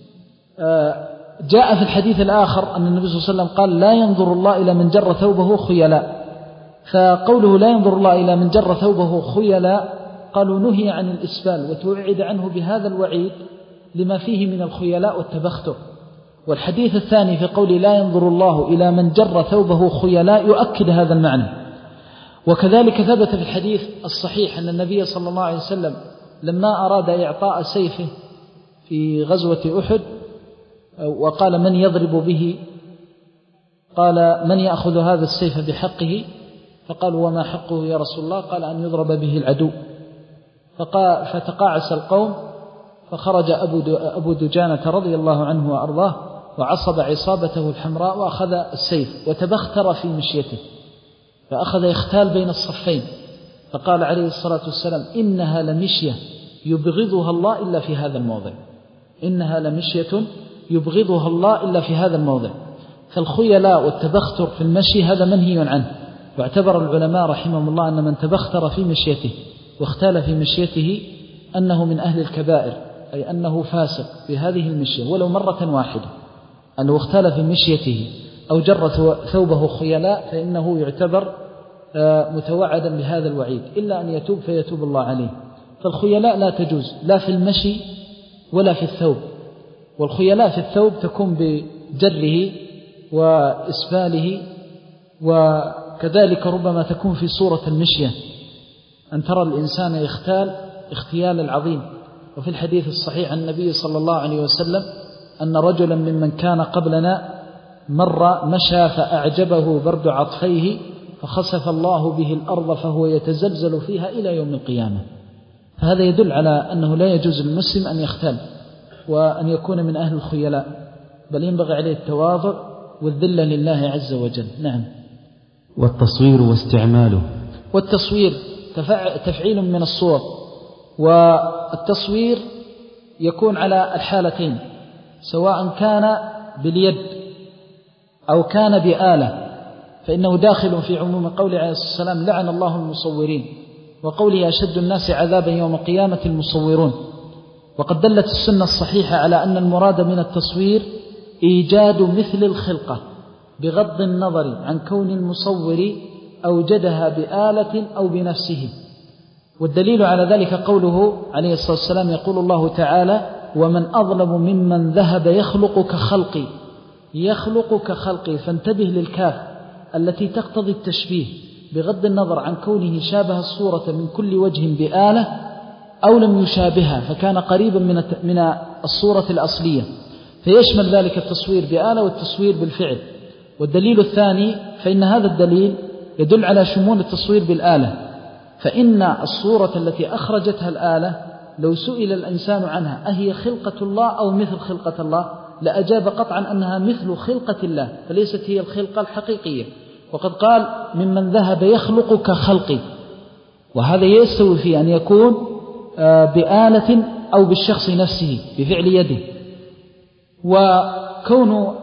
جاء في الحديث الآخر أن النبي صلى الله عليه وسلم قال لا ينظر الله إلى من جر ثوبه خيلاء، فقوله لا ينظر الله إلى من جر ثوبه خيلاء قالوا نهي عن الإسبال وتوعد عنه بهذا الوعيد لما فيه من الخيلاء والتبختر. والحديث الثاني في قول لا ينظر الله إلى من جر ثوبه خيلاء يؤكد هذا المعنى. وكذلك ثبت في الحديث الصحيح أن النبي صلى الله عليه وسلم لما أراد إعطاء سيفه في غزوة أحد وقال من يضرب به، قال من يأخذ هذا السيف بحقه، فقال وما حقه يا رسول الله؟ قال أن يضرب به العدو. فتقاعس القوم، فخرج أبو دجانة رضي الله عنه وأرضاه وعصب عصابته الحمراء وأخذ السيف وتبختر في مشيته، فأخذ يختال بين الصفين، فقال عليه الصلاة والسلام: إنها لمشية يبغضها الله إلا في هذا الموضع، إنها لمشية يبغضها الله إلا في هذا الموضع. فالخيلاء والتبختر في المشي هذا منهي عنه، واعتبر العلماء رحمهم الله أن من تبختر في مشيته واختال في مشيته أنه من أهل الكبائر، أي أنه فاسق في هذه المشية ولو مرة واحدة، أنه اختال في مشيته أو جر ثوبه خيلاء فإنه يعتبر متوعدا بهذا الوعيد، إلا أن يتوب فيتوب الله عليه. فالخيلاء لا تجوز لا في المشي ولا في الثوب، والخيلاء في الثوب تكون بجره وإسفاله، وكذلك ربما تكون في صورة المشية، أن ترى الإنسان يختال اختيال العظيم. وفي الحديث الصحيح عن النبي صلى الله عليه وسلم أن رجلا ممن كان قبلنا مر مشى فأعجبه برد عطفيه فخسف الله به الأرض فهو يتزلزل فيها إلى يوم القيامة. فهذا يدل على أنه لا يجوز للمسلم أن يختال وأن يكون من أهل الخيلاء، بل ينبغي عليه التواضع والذلة لله عز وجل. نعم. والتصوير واستعماله. والتصوير تفعيل من الصور، والتصوير يكون على الحالتين، سواء كان باليد أو كان بآلة، فإنه داخل في عموم قوله عليه الصلاة والسلام: لعن الله المصورين، وقوله: أشد الناس عذابا يوم القيامة المصورون. وقد دلت السنة الصحيحة على أن المراد من التصوير إيجاد مثل الخلقة بغض النظر عن كون المصور أوجدها بآلة أو بنفسه. والدليل على ذلك قوله عليه الصلاة والسلام: يقول الله تعالى: ومن أظلم ممن ذهب يخلق كخلقي، يخلق كخلقي، فانتبه للكاف التي تقتضي التشبيه بغض النظر عن كونه شابه الصورة من كل وجه بآلة أو لم يشابهها فكان قريبا من من الصورة الأصلية، فيشمل ذلك التصوير بآلة والتصوير بالفعل. والدليل الثاني، فإن هذا الدليل يدل على شمول التصوير بالآلة، فإن الصورة التي أخرجتها الآلة لو سئل الإنسان عنها أهي خلقة الله أو مثل خلقة الله لأجاب قطعا أنها مثل خلقة الله، فليست هي الخلقة الحقيقية. وقد قال: ممن ذهب يخلق كخلقي، وهذا يستوي في أن يكون بآلة أو بالشخص نفسه بفعل يده. وكون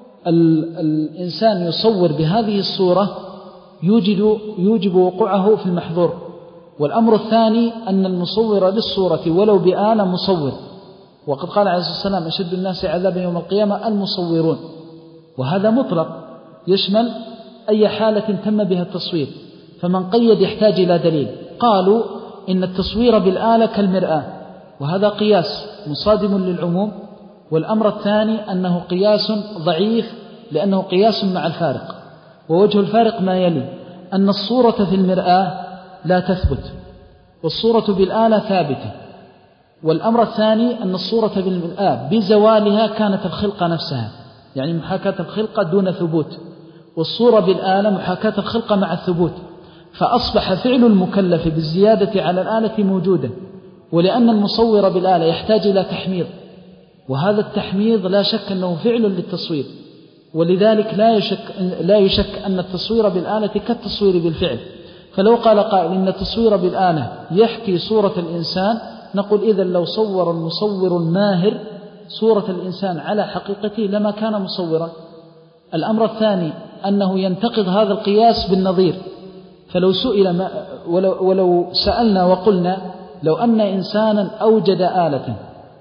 الإنسان يصور بهذه الصورة يوجد يوجب وقوعه في المحظور. والأمر الثاني أن المصور للصورة ولو بآلة مصور، وقد قال عليه الصلاة والسلام: أشد الناس عذابا يوم القيامة المصورون، وهذا مطلق يشمل أي حالة تم بها التصوير، فمن قيد يحتاج إلى دليل. قالوا إن التصوير بالآلة كالمرآة، وهذا قياس مصادم للعموم. والأمر الثاني أنه قياس ضعيف لأنه قياس مع الفارق، ووجه الفارق ما يلي: أن الصورة في المرآة لا تثبت والصورة بالآلة ثابتة. والأمر الثاني أن الصورة بالمرآة بزوالها كانت الخلقة نفسها، يعني محاكاة الخلقة دون ثبوت، والصورة بالآلة محاكاة الخلقة مع الثبوت، فأصبح فعل المكلف بالزيادة على الآلة موجودا. ولأن المصور بالآلة يحتاج إلى تحميض، وهذا التحميض لا شك أنه فعل للتصوير، ولذلك لا يشك, لا يشك أن التصوير بالآلة كالتصوير بالفعل. فلو قال قائل إن التصوير بالآلة يحكي صورة الإنسان، نقول إذن لو صور المصور الماهر صورة الإنسان على حقيقته لما كان مصورا. الأمر الثاني أنه ينتقض هذا القياس بالنظير، فلو سئل ما ولو, ولو سألنا وقلنا لو أن إنسانا أوجد آلة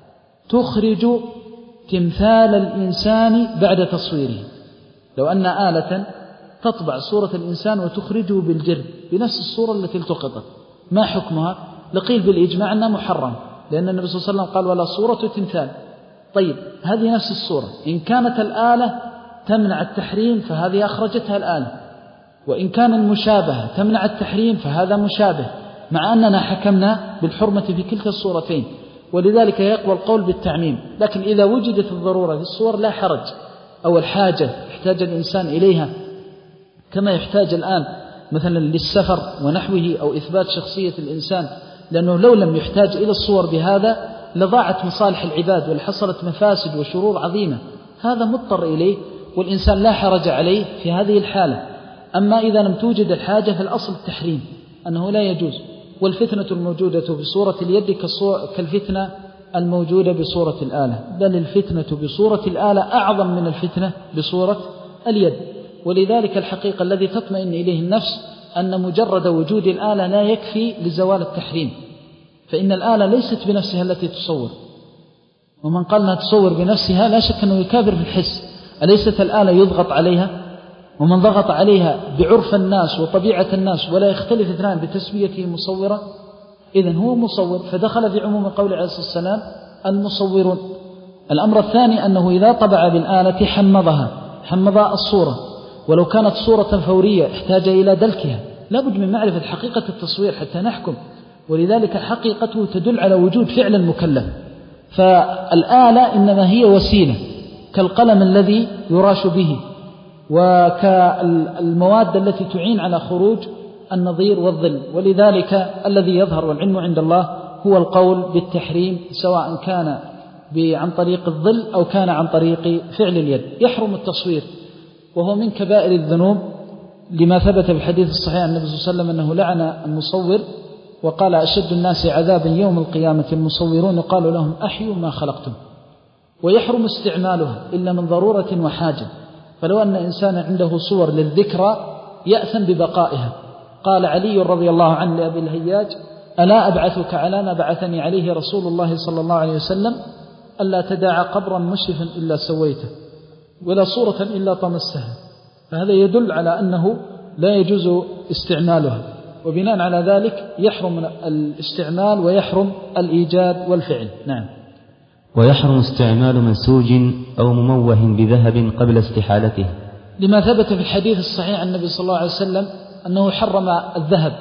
تخرج تمثال الإنسان بعد تصويره، لو أن آلة تطبع صورة الإنسان وتخرجه بالجرد بنفس الصورة التي التقطت، ما حكمها؟ لقيل بالإجماع أنها محرم، لأن النبي صلى الله عليه وسلم قال: ولا صورة تمثال. طيب، هذه نفس الصورة، إن كانت الآلة تمنع التحريم فهذه أخرجتها الآلة، وإن كان المشابهة تمنع التحريم فهذا مشابه، مع أننا حكمنا بالحرمة في كلتا الصورتين. ولذلك يقوى القول بالتعميم. لكن إذا وجدت الضرورة في الصور لا حرج، أو الحاجة يحتاج الإنسان إليها، كما يحتاج الآن مثلا للسفر ونحوه أو إثبات شخصية الإنسان، لأنه لو لم يحتاج إلى الصور بهذا لضاعت مصالح العباد ولحصلت مفاسد وشرور عظيمة. هذا مضطر إليه والإنسان لا حرج عليه في هذه الحالة. أما إذا لم توجد الحاجة فالأصل التحريم أنه لا يجوز. والفتنة الموجودة بصورة اليد كالفتنة الموجودة بصورة الآلة، بل الفتنة بصورة الآلة أعظم من الفتنة بصورة اليد. ولذلك الحقيقة الذي تطمئن إليه النفس أن مجرد وجود الآلة لا يكفي لزوال التحريم، فإن الآلة ليست بنفسها التي تصور، ومن قال أنها تصور بنفسها لا شك أنه يكابر في الحس. أليست الآلة يضغط عليها؟ ومن ضغط عليها بعرف الناس وطبيعة الناس ولا يختلف اثنان بتسميته مصورة، إذن هو مصور، فدخل في عموم قول عليه الصلاة والسلام المصورون. الأمر الثاني أنه إذا طبع بالآلة حمضها، حمض الصورة، ولو كانت صورة فورية احتاج إلى دلكها، لا بد من معرفة حقيقة التصوير حتى نحكم، ولذلك حقيقته تدل على وجود فعل المكلف. فالآلة إنما هي وسيلة كالقلم الذي يراش به وكالمواد التي تعين على خروج النظير والظل. ولذلك الذي يظهر والعلم عند الله هو القول بالتحريم، سواء كان عن طريق الظل أو كان عن طريق فعل اليد. يحرم التصوير وهو من كبائر الذنوب لما ثبت في الحديث الصحيح عن النبي صلى الله عليه وسلم أنه لعن المصور وقال أشد الناس عذابا يوم القيامة المصورون قالوا لهم أحيوا ما خلقتم. ويحرم استعمالها إلا من ضرورة وحاجة، فلو أن إنسانا عنده صور للذكرى يأثم ببقائها. قال علي رضي الله عنه لأبي الهياج ألا أبعثك على ما بعثني عليه رسول الله صلى الله عليه وسلم ألا تدع قبرا مشرفا إلا سويته ولا صورة إلا طمستها. فهذا يدل على أنه لا يجوز استعمالها، وبناء على ذلك يحرم الاستعمال ويحرم الإيجاد والفعل. نعم. ويحرم استعمال منسوج أو مموه بذهب قبل استحالته، لما ثبت في الحديث الصحيح عن النبي صلى الله عليه وسلم أنه حرم الذهب.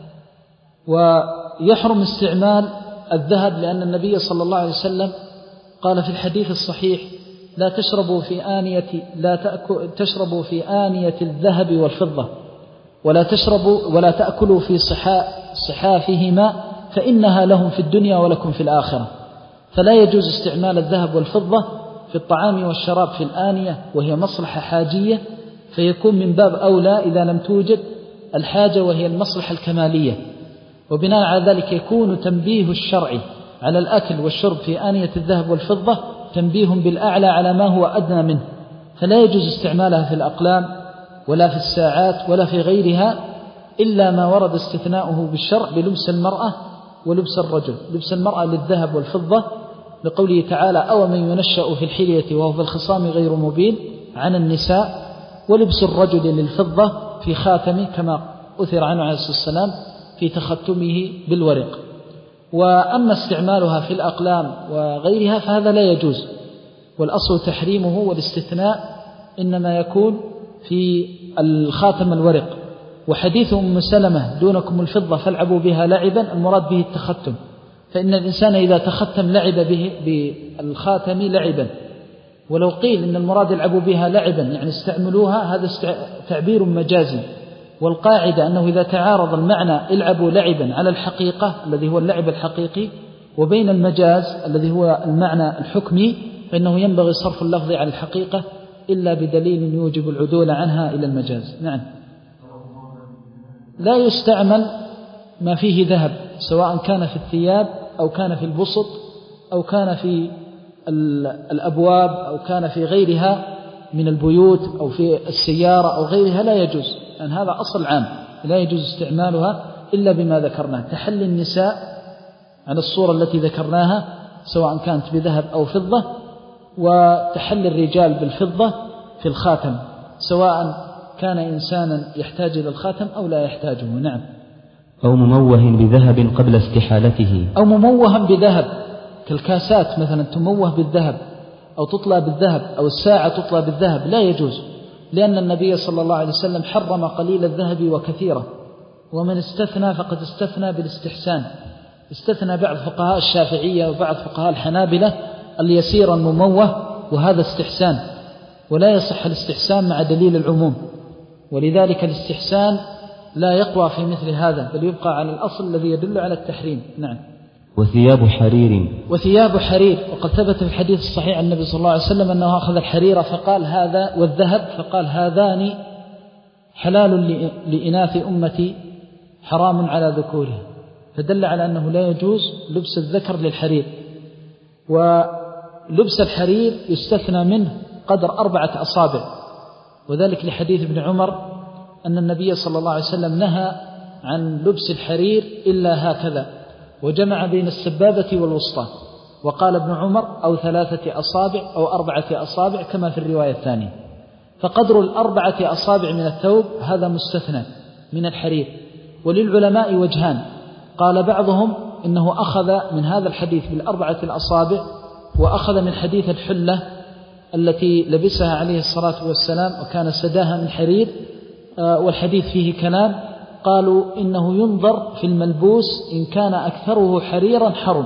ويحرم استعمال الذهب لأن النبي صلى الله عليه وسلم قال في الحديث الصحيح لا تشربوا في آنية لا تشربوا في آنية الذهب والفضة ولا تشربوا ولا تأكلوا في صحافهما فإنها لهم في الدنيا ولكم في الآخرة. فلا يجوز استعمال الذهب والفضة في الطعام والشراب في الآنية وهي مصلحة حاجية، فيكون من باب أولى إذا لم توجد الحاجة وهي المصلحة الكمالية. وبناء على ذلك يكون تنبيه الشرع على الأكل والشرب في آنية الذهب والفضة تنبيه بالأعلى على ما هو أدنى منه، فلا يجوز استعمالها في الأقلام ولا في الساعات ولا في غيرها إلا ما ورد استثناؤه بالشرع بلبس المرأة ولبس الرجل. لبس المرأة للذهب والفضة لقوله تعالى أو من ينشأ في الحلية وهو في الخصام غير مبين عن النساء، ولبس الرجل للفضة في خاتم كما أثر عنه عليه الصلاة والسلام في تختمه بالورق. وأما استعمالها في الأقلام وغيرها فهذا لا يجوز، والأصل تحريمه، والاستثناء إنما يكون في الخاتم الورق. وحديث أم سلمة دونكم الفضة فالعبوا بها لعبا المراد به التختم، فإن الإنسان إذا تختم لعب به بالخاتم لعبا. ولو قيل إن المراد العبوا بها لعبا يعني استعملوها، هذا تعبير مجازي. والقاعدة أنه إذا تعارض المعنى العبوا لعبا على الحقيقة الذي هو اللعب الحقيقي وبين المجاز الذي هو المعنى الحكمي، فإنه ينبغي صرف اللفظ على الحقيقة إلا بدليل يوجب العدول عنها إلى المجاز. نعم. لا يستعمل ما فيه ذهب سواء كان في الثياب أو كان في البسط أو كان في الأبواب أو كان في غيرها من البيوت أو في السيارة أو غيرها، لا يجوز، لأن هذا أصل عام لا يجوز استعمالها إلا بما ذكرناه. تحلي النساء على الصورة التي ذكرناها سواء كانت بذهب أو فضة، وتحلي الرجال بالفضة في الخاتم سواء كان إنسانا يحتاج إلى الخاتم أو لا يحتاجه. نعم. أو مموه بذهب قبل استحالته، أو مموها بذهب كالكاسات مثلا تموه بالذهب أو تطلى بالذهب أو الساعة تطلى بالذهب، لا يجوز، لأن النبي صلى الله عليه وسلم حرم قليل الذهب وكثيره، ومن استثنى فقد استثنى بالاستحسان. استثنى بعض فقهاء الشافعية وبعض فقهاء الحنابلة اليسير المموه، وهذا استحسان، ولا يصح الاستحسان مع دليل العموم، ولذلك الاستحسان لا يقوى في مثل هذا بل يبقى على الأصل الذي يدل على التحريم. نعم. وثياب حرير وثياب حرير. وقد ثبت في الحديث الصحيح عن النبي صلى الله عليه وسلم أنه أخذ الحرير فقال هذا والذهب فقال هذان حلال لإناث أمتي حرام على ذكورها، فدل على أنه لا يجوز لبس الذكر للحرير. ولبس الحرير يستثنى منه قدر أربعة أصابع، وذلك لحديث ابن عمر أن النبي صلى الله عليه وسلم نهى عن لبس الحرير إلا هكذا، وجمع بين السبابة والوسطى، وقال ابن عمر أو ثلاثة أصابع أو أربعة أصابع كما في الرواية الثانية. فقدر الأربعة أصابع من الثوب هذا مستثنى من الحرير. وللعلماء وجهان، قال بعضهم إنه أخذ من هذا الحديث بالأربعة الأصابع، وأخذ من حديث الحلة التي لبسها عليه الصلاة والسلام وكان سداها من حرير، والحديث فيه كلام. قالوا إنه ينظر في الملبوس، إن كان أكثره حريرا حرم،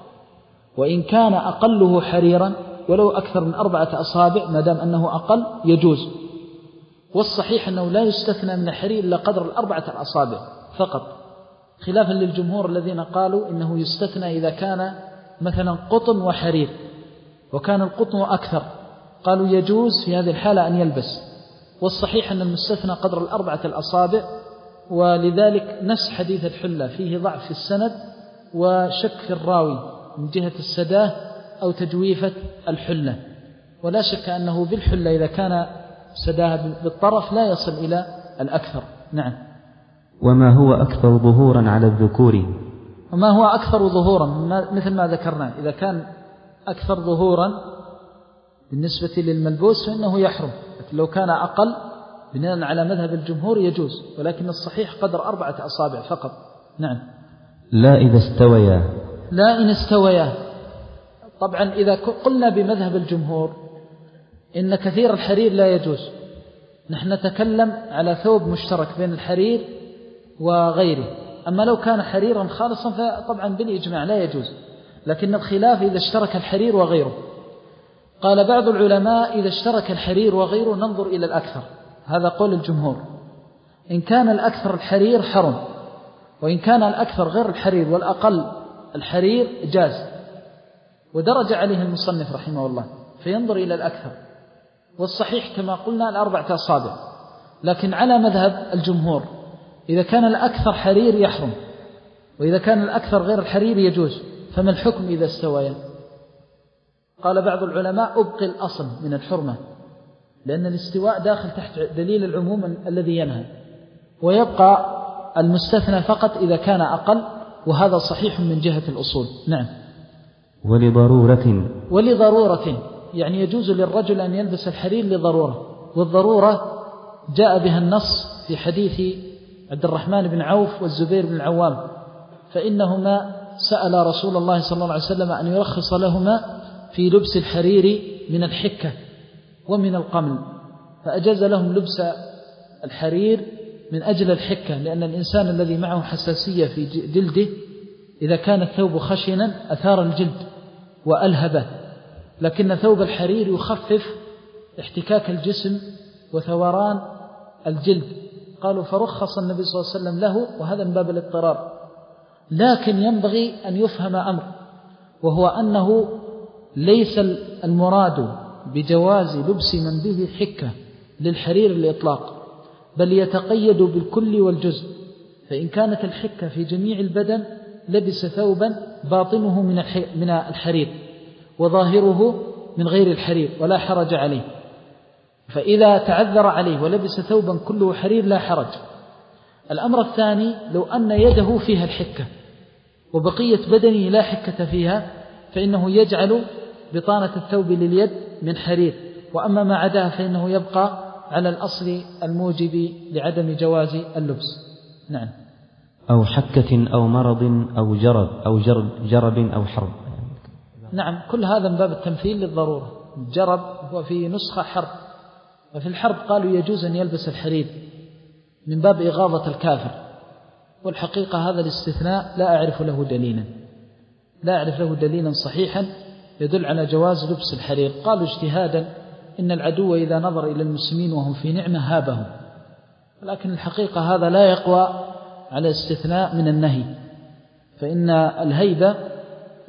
وإن كان أقله حريرا ولو أكثر من أربعة أصابع ما دام أنه أقل يجوز. والصحيح أنه لا يستثنى من الحرير إلا قدر الأربعة الأصابع فقط، خلافا للجمهور الذين قالوا إنه يستثنى إذا كان مثلا قطن وحرير، وكان القطن أكثر قالوا يجوز في هذه الحالة أن يلبس. والصحيح أن المستثنى قدر الأربعة الأصابع، ولذلك نفس حديث الحلة فيه ضعف في السند وشك في الراوي من جهة السداه أو تجويفة الحلة، ولا شك أنه بالحلة إذا كان سداها بالطرف لا يصل إلى الأكثر. نعم. وما هو أكثر ظهورا على الذكور؟ وما هو أكثر ظهورا مثل ما ذكرنا، إذا كان أكثر ظهورا بالنسبة للملبوس فإنه يحرم، لكن لو كان أقل بناء على مذهب الجمهور يجوز، ولكن الصحيح قدر أربعة أصابع فقط. نعم. لا إذا استويا. لا إن استويا. طبعا إذا قلنا بمذهب الجمهور إن كثير الحرير لا يجوز، نحن نتكلم على ثوب مشترك بين الحرير وغيره. أما لو كان حريرا خالصا فطبعا بالإجماع لا يجوز، لكن الخلاف إذا اشترك الحرير وغيره. قال بعض العلماء إذا اشترك الحرير وغيره ننظر إلى الأكثر، هذا قول الجمهور. إن كان الأكثر الحرير حرم، وإن كان الأكثر غير الحرير والأقل الحرير جاز، ودرج عليه المصنف رحمه الله فينظر إلى الأكثر. والصحيح كما قلنا الأربعة أصابع، لكن على مذهب الجمهور إذا كان الأكثر حرير يحرم، وإذا كان الأكثر غير الحرير يجوز. فما الحكم إذا استويا؟ قال بعض العلماء أبقي الأصل من الحرمة، لأن الاستواء داخل تحت دليل العموم الذي ينهى، ويبقى المستثنى فقط إذا كان أقل، وهذا صحيح من جهة الأصول. نعم. ولضرورة. ولضرورة يعني يجوز للرجل أن يلبس الحرير لضرورة، والضرورة جاء بها النص في حديث عبد الرحمن بن عوف والزبير بن العوام، فإنهما سأل رسول الله صلى الله عليه وسلم أن يرخص لهما في لبس الحرير من الحكة ومن القمل، فأجاز لهم لبس الحرير من أجل الحكة، لأن الإنسان الذي معه حساسية في جلده إذا كان الثوب خشنا أثار الجلد وألهبه، لكن ثوب الحرير يخفف احتكاك الجسم وثوران الجلد. قالوا فرخص النبي صلى الله عليه وسلم له، وهذا من باب الاضطرار. لكن ينبغي أن يفهم أمر، وهو أنه ليس المراد بجواز لبس من به حكة للحرير الإطلاق، بل يتقيد بالكل والجزء. فإن كانت الحكة في جميع البدن لبس ثوبا باطنه من الحرير وظاهره من غير الحرير ولا حرج عليه. فإذا تعذر عليه ولبس ثوبا كله حرير لا حرج. الأمر الثاني لو أن يده فيها الحكة وبقية بدنه لا حكة فيها، فإنه يجعل بطانة الثوب لليد من حرير، وأما ما عداها فإنه يبقى على الأصل الموجب لعدم جواز اللبس. نعم. أو حكة أو مرض أو جرب أو جرب, جرب أو حرب. نعم، كل هذا من باب التمثيل للضرورة. جرب هو في نسخة حرب، وفي الحرب قالوا يجوز أن يلبس الحرير من باب إغاظة الكافر، والحقيقة هذا الاستثناء لا أعرف له دليلا لا أعرف له دليلا صحيحا يدل على جواز لبس الحرير. قالوا اجتهادا إن العدو إذا نظر إلى المسلمين وهم في نعمة هابهم، لكن الحقيقة هذا لا يقوى على استثناء من النهي، فإن الهيبة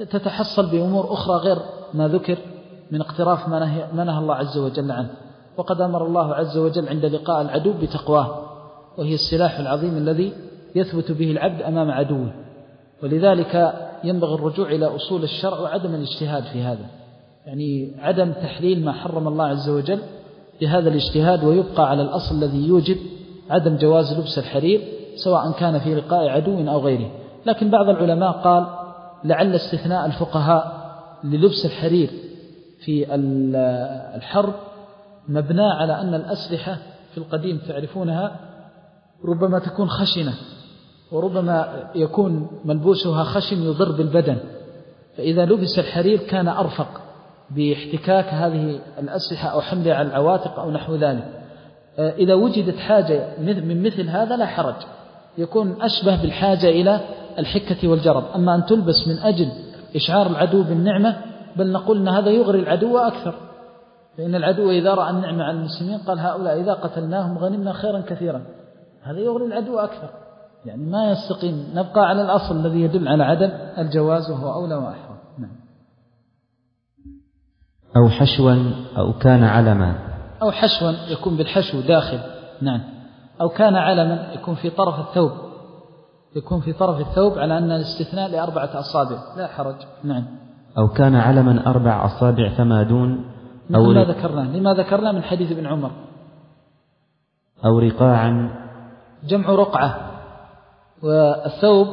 تتحصل بأمور أخرى غير ما ذكر من اقتراف ما نهى, ما نهى الله عز وجل عنه. وقد أمر الله عز وجل عند لقاء العدو بتقواه، وهي السلاح العظيم الذي يثبت به العبد أمام عدوه. ولذلك ينبغي الرجوع إلى أصول الشرع وعدم الاجتهاد في هذا، يعني عدم تحليل ما حرم الله عز وجل بهذا الاجتهاد، ويبقى على الأصل الذي يوجب عدم جواز لبس الحرير سواء كان في لقاء عدو أو غيره. لكن بعض العلماء قال لعل استثناء الفقهاء للبس الحرير في الحرب مبنى على أن الأسلحة في القديم تعرفونها ربما تكون خشنة، وربما يكون ملبوسها خشن يضر بالبدن، فإذا لبس الحرير كان أرفق باحتكاك هذه الأسلحة أو حملها على العواتق أو نحو ذلك. إذا وجدت حاجة من مثل هذا لا حرج، يكون أشبه بالحاجة إلى الحكة والجرب. أما أن تلبس من أجل إشعار العدو بالنعمة، بل نقول أن هذا يغري العدو أكثر، فإن العدو إذا رأى النعمة على المسلمين قال هؤلاء إذا قتلناهم غنمنا خيرا كثيرا، هذا يغري العدو أكثر، يعني ما يستقيم. نبقى على الأصل الذي يدل على عدم الجواز وهو أولى وأحرى. نعم. أو حشوا أو كان علما. أو حشوا يكون بالحشو داخل، نعم. أو كان علما يكون في طرف الثوب، يكون في طرف الثوب على أن الاستثناء لأربعة أصابع لا حرج. نعم. أو كان علما أربع أصابع فما دون. أو ما ذكرناه لما ذكرنا من حديث ابن عمر. أو رقاعا، جمع رقعة، والثوب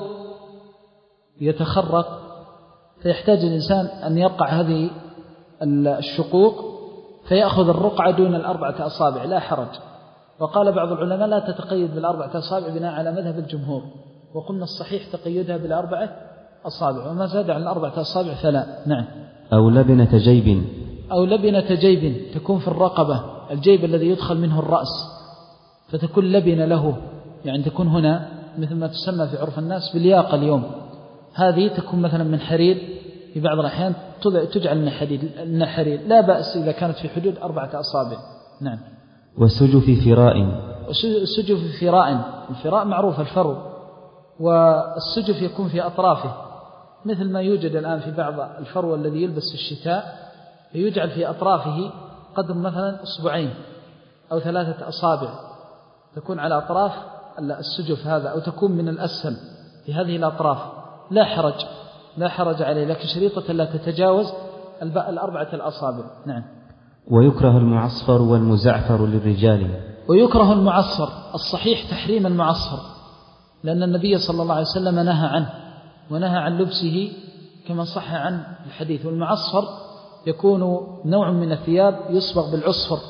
يتخرق فيحتاج الإنسان أن يرقع هذه الشقوق فيأخذ الرقعة دون الأربعة أصابع لا حرج. وقال بعض العلماء لا تتقيد بالأربعة أصابع بناء على مذهب الجمهور، وقلنا الصحيح تقيدها بالأربعة أصابع، وما زاد عن الأربعة أصابع فلا. نعم. أو لبنة جيب. أو لبنة جيب تكون في الرقبة، الجيب الذي يدخل منه الرأس، فتكون لبنة له، يعني تكون هنا مثل ما تسمى في عرف الناس بالياقة اليوم، هذه تكون مثلا من حرير، في بعض الأحيان تجعل من حديد من حرير، لا بأس إذا كانت في حدود أربعة أصابع. نعم. وسجف فراء. وسجف فراء، الفراء معروف الفرو، والسجف يكون في أطرافه، مثل ما يوجد الآن في بعض الفرو الذي يلبس في الشتاء فيجعل في أطرافه قدر مثلا أسبوعين أو ثلاثة أصابع، تكون على أطراف السجف هذا، أو تكون من الأسفل في هذه الأطراف، لا حرج لا حرج عليه، لكن شريطة لا تتجاوز الأربعة الأصابع. نعم. ويكره المعصفر والمزعفر للرجال. ويكره المعصفر، الصحيح تحريم المعصفر، لأن النبي صلى الله عليه وسلم نهى عنه، ونهى عن لبسه كما صح عن الحديث. والمعصفر يكون نوع من الثياب يصبغ بالعصفر،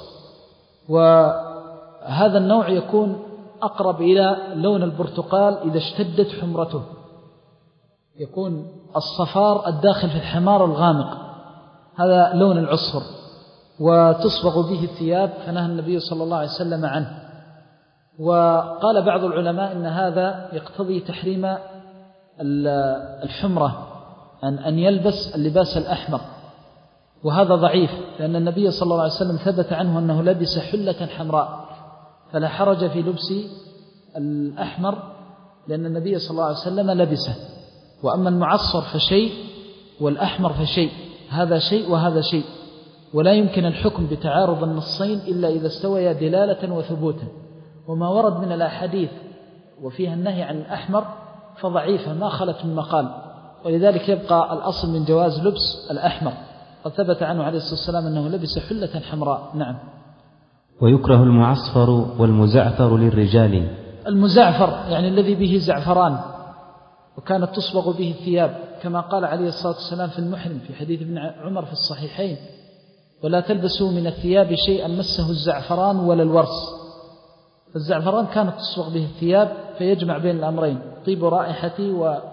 وهذا النوع يكون أقرب إلى لون البرتقال إذا اشتدت حمرته، يكون الصفار الداخل في الحمار الغامق، هذا لون العصفر، وتصبغ به الثياب، فنهى النبي صلى الله عليه وسلم عنه. وقال بعض العلماء إن هذا يقتضي تحريم الحمرة، أن أن يلبس اللباس الأحمر، وهذا ضعيف، لأن النبي صلى الله عليه وسلم ثبت عنه أنه لبس حلة حمراء، فلا حرج في لبس الأحمر لأن النبي صلى الله عليه وسلم لبسه. وأما المعصفر فشيء والأحمر فشيء، هذا شيء وهذا شيء، ولا يمكن الحكم بتعارض النصين إلا إذا استويا دلالة وثبوتا. وما ورد من الأحاديث وفيها النهي عن الأحمر فضعيفة ما خلت من مقال، ولذلك يبقى الأصل من جواز لبس الأحمر، قد ثبت عنه عليه الصلاة والسلام أنه لبس حلة حمراء. نعم. ويكره المعصفر والمزعفر للرجال. المزعفر يعني الذي به زعفران، وكانت تصبغ به الثياب، كما قال عليه الصلاة والسلام في المحرم في حديث ابن عمر في الصحيحين: ولا تلبسوا من الثياب شيئا مسه الزعفران ولا الورس. فالزعفران كانت تصبغ به الثياب، فيجمع بين الأمرين، طيب رائحته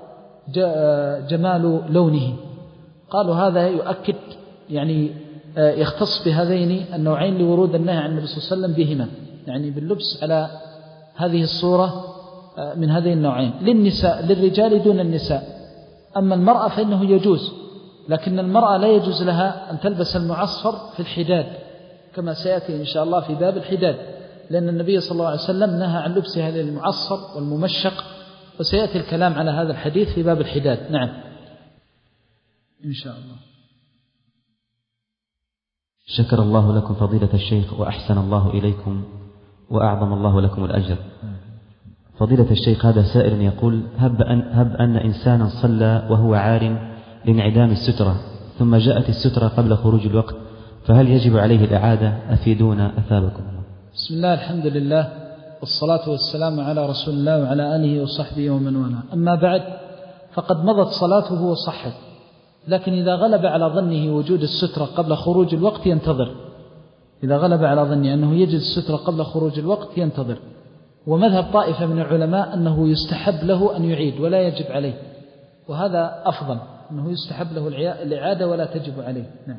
وجمال لونه. قالوا هذا يؤكد يعني يختص بهذين النوعين لورود النهي عن النبي صلى الله عليه وسلم بهما، يعني باللبس على هذه الصورة من هذين النوعين للنساء، للرجال دون النساء. أما المرأة فإنه يجوز، لكن المرأة لا يجوز لها أن تلبس المعصفر في الحداد، كما سيأتي إن شاء الله في باب الحداد، لأن النبي صلى الله عليه وسلم نهى عن لبس هذا المعصفر والممشق، وسيأتي الكلام على هذا الحديث في باب الحداد. نعم. إن شاء الله. شكر الله لكم فضيلة الشيخ وأحسن الله إليكم وأعظم الله لكم الأجر. فضيلة الشيخ، هذا سائل يقول: هب أن, هب أن إنسانا صلى وهو عار لانعدام السترة، ثم جاءت السترة قبل خروج الوقت، فهل يجب عليه الإعادة؟ أفيدونا أثابكم. بسم الله، الحمد لله، والصلاة والسلام على رسول الله وعلى آله وصحبه ومن والاه. أما بعد، فقد مضت صلاته وصحت، لكن إذا غلب على ظنه وجود السترة قبل خروج الوقت ينتظر. إذا غلب على ظنه أنه يجد السترة قبل خروج الوقت ينتظر. ومذهب طائفة من العلماء أنه يستحب له أن يعيد ولا يجب عليه، وهذا أفضل، أنه يستحب له الإعادة ولا تجب عليه. نعم.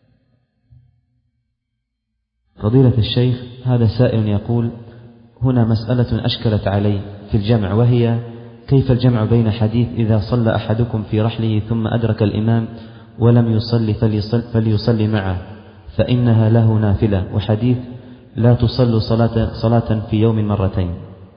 فضيلة الشيخ، هذا سائل يقول: هنا مسألة أشكلت علي في الجمع، وهي كيف الجمع بين حديث إذا صلى أحدكم في رحله ثم أدرك الإمام ولم يصلي فليصل فليصلي معه فإنها له نافلة، وحديث لا تصل صلاة, صلاة في يوم مرتين.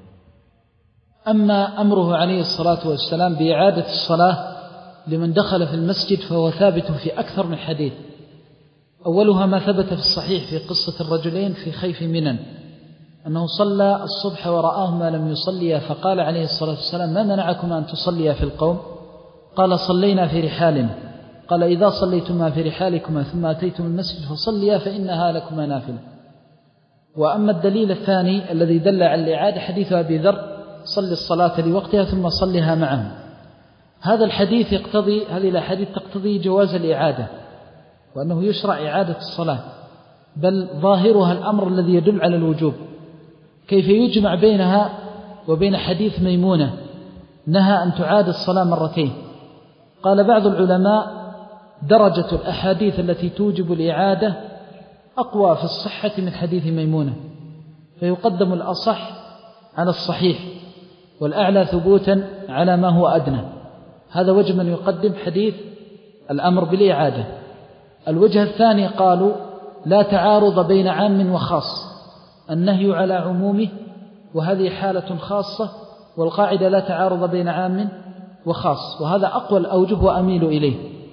أما أمره عليه الصلاة والسلام بإعادة الصلاة لمن دخل في المسجد فهو ثابت في أكثر من حديث. أولها ما ثبت في الصحيح في قصة الرجلين في خيف منن، أنه صلى الصبح ورآهما لم يصليا، فقال عليه الصلاة والسلام: ما منعكما أن تصليا في القوم؟ قال: صلينا في رحالنا. قال: إذا صليتما في رحالكما ثم أتيتم المسجد فصليا فإنها لكما نافلة. وأما الدليل الثاني الذي دل على الإعادة حديث أبي ذر: صل الصلاة لوقتها ثم صلها معهم. هذا الحديث يقتضي، هذه الأحاديث تقتضي جواز الإعادة، وأنه يشرع إعادة الصلاة، بل ظاهرها الأمر الذي يدل على الوجوب. كيف يجمع بينها وبين حديث ميمونة نهى أن تعاد الصلاة مرتين؟ قال بعض العلماء: درجة الأحاديث التي توجب الإعادة أقوى في الصحة من حديث ميمونة، فيقدم الأصح على الصحيح، والأعلى ثبوتا على ما هو أدنى. هذا وجه من يقدم حديث الأمر بالإعادة. الوجه الثاني قالوا: لا تعارض بين عام وخاص، النهي على عمومه، وهذه حالة خاصة، والقاعدة لا تعارض بين عام وخاص، وهذا أقوى الأوجه وأميل إليه.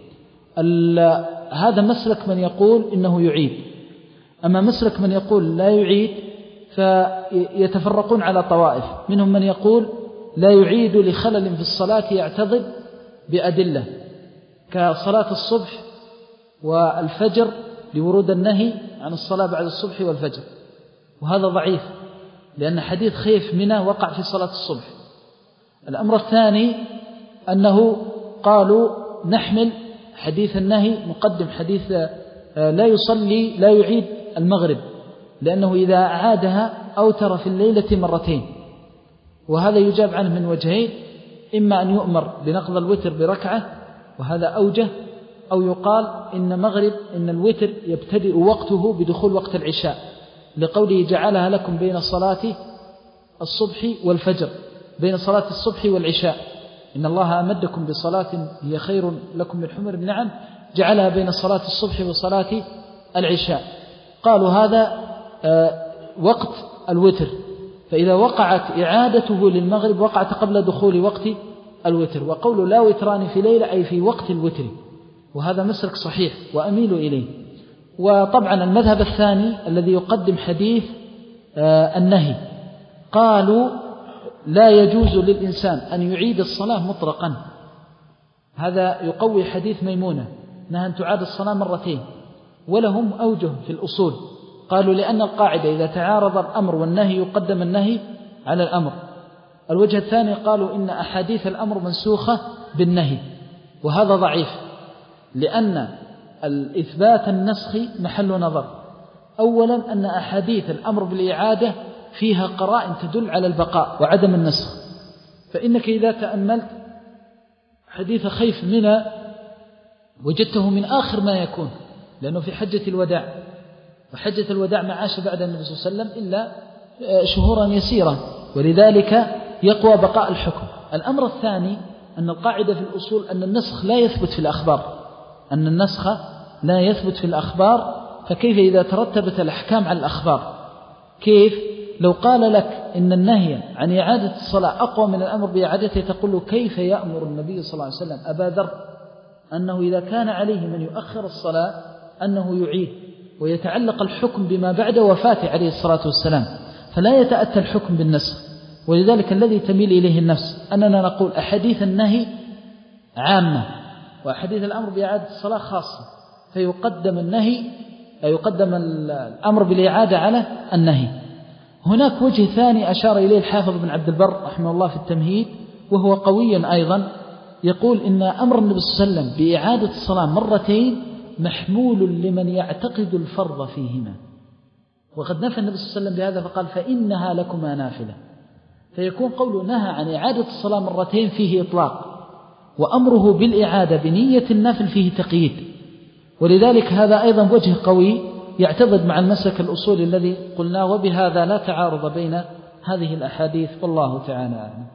هذا مسلك من يقول إنه يعيد. أما مسلك من يقول لا يعيد فيتفرقون على طوائف، منهم من يقول لا يعيد لخلل في الصلاة يعتضد بأدلة كصلاة الصبح والفجر لورود النهي عن الصلاة بعد الصبح والفجر، وهذا ضعيف لأن حديث خيف منه وقع في صلاة الصبح. الأمر الثاني أنه قالوا نحمل حديث النهي مقدم حديث لا يصلي لا يعيد المغرب، لأنه إذا أعادها أوتر في الليلة مرتين، وهذا يجاب عنه من وجهين: إما أن يؤمر بنقض الوتر بركعة وهذا أوجه، أو يقال إن مغرب إن الوتر يبتدئ وقته بدخول وقت العشاء، لقوله جعلها لكم بين صلاة الصبح والفجر، بين صلاة الصبح والعشاء، إن الله أمدكم بصلاة هي خير لكم من حمر النعم، جعلها بين صلاة الصبح وصلاة العشاء. قالوا هذا وقت الوتر، فإذا وقعت إعادته للمغرب وقعت قبل دخول وقت الوتر. وقول لا وتران في ليلة أي في وقت الوتر، وهذا مسلك صحيح وأميل إليه. وطبعا المذهب الثاني الذي يقدم حديث النهي، قالوا لا يجوز للإنسان أن يعيد الصلاة مطلقا، هذا يقوي حديث ميمونة نهى أن تعاد الصلاة مرتين. ولهم أوجه في الأصول، قالوا لأن القاعدة إذا تعارض الأمر والنهي يقدم النهي على الأمر. الوجه الثاني قالوا إن أحاديث الأمر منسوخة بالنهي، وهذا ضعيف، لأن الإثبات النسخ محل نظر. أولا أن أحاديث الأمر بالإعادة فيها قرائن تدل على البقاء وعدم النسخ، فإنك إذا تأملت حديث خيف منى وجدته من آخر ما يكون، لأنه في حجة الوداع، وحجة الوداع ما عاش بعد النبي صلى الله عليه وسلم إلا شهورا يسيرا، ولذلك يقوى بقاء الحكم. الأمر الثاني أن القاعدة في الأصول أن النسخ لا يثبت في الأخبار، أن النسخ لا يثبت في الأخبار، فكيف إذا ترتبت الأحكام على الأخبار؟ كيف لو قال لك إن النهي عن إعادة الصلاة أقوى من الأمر بإعادته، تقول له كيف يأمر النبي صلى الله عليه وسلم أبا ذر أنه إذا كان عليه من يؤخر الصلاة أنه يعيد، ويتعلق الحكم بما بعد وفاته عليه الصلاة والسلام، فلا يتأتى الحكم بالنسخ. ولذلك الذي تميل إليه النفس أننا نقول أحاديث النهي عامة وأحاديث الأمر بإعادة الصلاة خاصة، فيقدم النهي يقدم الأمر بالإعادة على النهي. هناك وجه ثاني أشار إليه الحافظ بن عبد البر رحمه الله في التمهيد وهو قوي أيضا، يقول إن أمر النبي صلى الله عليه وسلم بإعادة الصلاة مرتين محمول لمن يعتقد الفرض فيهما، وقد نفى النبي صلى الله عليه وسلم بهذا فقال فإنها لكما نافلة، فيكون قوله نهى عن إعادة الصلاة مرتين فيه إطلاق، وأمره بالإعادة بنية النفل فيه تقييد. ولذلك هذا أيضا وجه قوي يعتضد مع المسلك الأصولي الذي قلناه، وبهذا لا تعارض بين هذه الأحاديث، والله تعالى أعلم.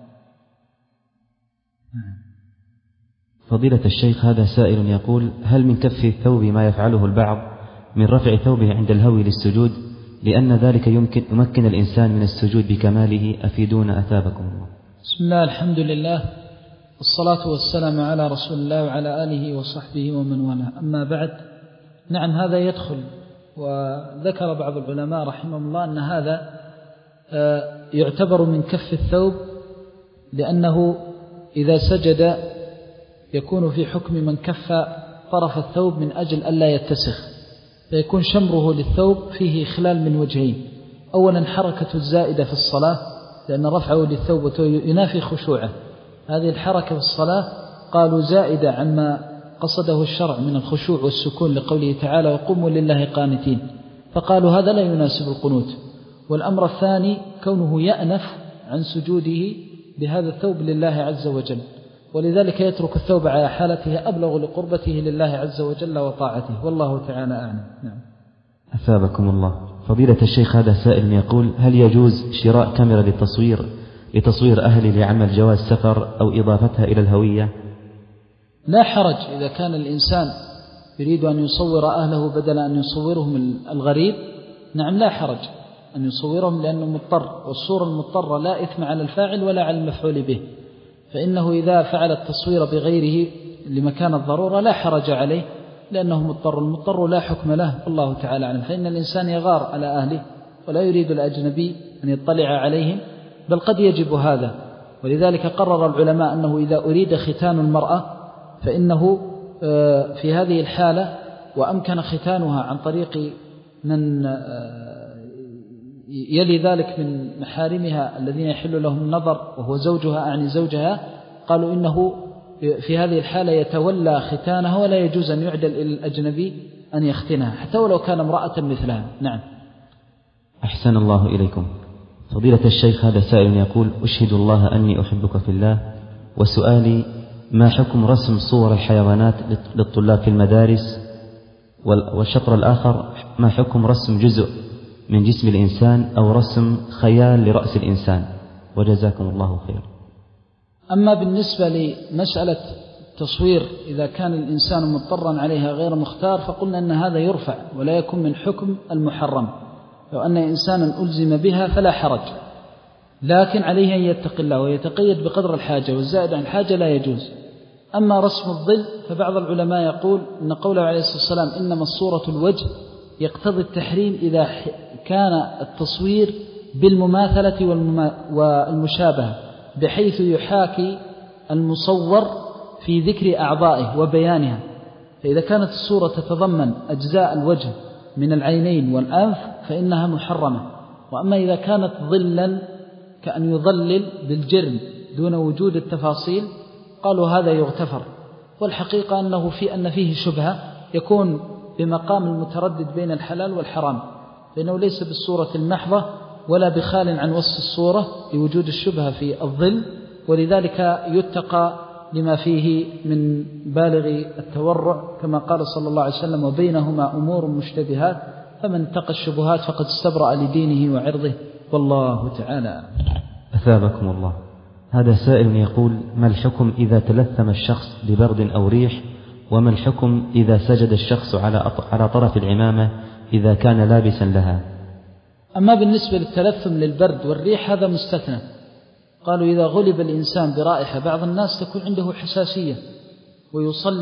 فضيلة الشيخ، هذا سائل يقول: هل من كف الثوب ما يفعله البعض من رفع ثوبه عند الهوي للسجود لأن ذلك يمكن يمكن الإنسان من السجود بكماله؟ أفيدونا أثابكم الله. بسم الله، الحمد لله، والصلاة والسلام على رسول الله وعلى آله وصحبه ومن والاه، أما بعد. نعم، هذا يدخل، وذكر بعض العلماء رحمه الله أن هذا يعتبر من كف الثوب، لأنه إذا سجد يكون في حكم من كف طرف الثوب من أجل ألا يتسخ، فيكون شمره للثوب فيه إخلال من وجهين: أولا حركة الزائدة في الصلاة، لأن رفعه للثوب ينافي خشوعه، هذه الحركة في الصلاة قالوا زائدة عما قصده الشرع من الخشوع والسكون، لقوله تعالى: وقوموا لله قانتين، فقالوا هذا لا يناسب القنوت. والأمر الثاني كونه يأنف عن سجوده بهذا الثوب لله عز وجل، ولذلك يترك الثوب على حالته أبلغ لقربته لله عز وجل وطاعته، والله تعالى أعلم. نعم. أثابكم الله. فضيلة الشيخ، هذا سائل يقول: هل يجوز شراء كاميرا للتصوير لتصوير أهلي لعمل جواز سفر أو إضافتها إلى الهوية؟ لا حرج إذا كان الإنسان يريد أن يصور أهله بدل أن يصورهم الغريب، نعم لا حرج أن يصورهم، لأنه مضطر، والصورة المضطرة لا إثم على الفاعل ولا على المفعول به، فإنه إذا فعل التصوير بغيره لمكان الضرورة لا حرج عليه، لأنه مضطر، المضطر لا حكم له، الله تعالى أعلم. فإن الإنسان يغار على أهله ولا يريد الأجنبي أن يطلع عليهم، بل قد يجب هذا. ولذلك قرر العلماء أنه إذا أريد ختان المرأة فإنه في هذه الحالة وأمكن ختانها عن طريق من يلي ذلك من محارمها الذين يحل لهم النظر وهو زوجها أعني زوجها، قالوا إنه في هذه الحالة يتولى ختانها ولا يجوز أن يعدل إلى الأجنبي أن يختنها حتى ولو كان امرأة مثلها. نعم. أحسن الله إليكم. فضيلة الشيخ، هذا سائل يقول: أشهد الله أني أحبك في الله، وسؤالي: ما حكم رسم صور الحيوانات للطلاب في المدارس؟ والشطر الآخر: ما حكم رسم جزء من جسم الإنسان أو رسم خيال لرأس الإنسان؟ وجزاكم الله خير. أما بالنسبة لمسألة التصوير إذا كان الإنسان مضطرا عليها غير مختار، فقلنا أن هذا يرفع ولا يكون من حكم المحرم. لو أن إنسانا ألزم بها فلا حرج، لكن عليه أن يتقي الله ويتقيد بقدر الحاجة، والزائد عن الحاجة لا يجوز. أما رسم الظل فبعض العلماء يقول إن قوله عليه الصلاة والسلام إنما الصورة الوجه يقتضي التحريم إذا كان التصوير بالمماثلة والمشابهة، بحيث يحاكي المصور في ذكر أعضائه وبيانها. فإذا كانت الصورة تتضمن أجزاء الوجه من العينين والأنف فإنها محرمة. وأما إذا كانت ظلا كأن يظلل بالجرم دون وجود التفاصيل قالوا هذا يغتفر. والحقيقة أنه في أن فيه شبهة يكون بمقام المتردد بين الحلال والحرام، فإنه ليس بالصورة المحضة ولا بخال عن وصف الصورة لوجود الشبهة في الظل، ولذلك يتقى لما فيه من بالغ التورع كما قال صلى الله عليه وسلم: وبينهما أمور مشتبهات فمن اتقى الشبهات فقد استبرأ لدينه وعرضه، والله تعالى. أثابكم الله. هذا سائل يقول: ما الحكم إذا تلثم الشخص ببرد أو ريح؟ وما الحكم إذا سجد الشخص على طرف العمامة إذا كان لابسا لها؟ أما بالنسبة للتلثم للبرد والريح هذا مستثنى. قالوا إذا غلب الإنسان برائحة، بعض الناس تكون عنده حساسية ويصلي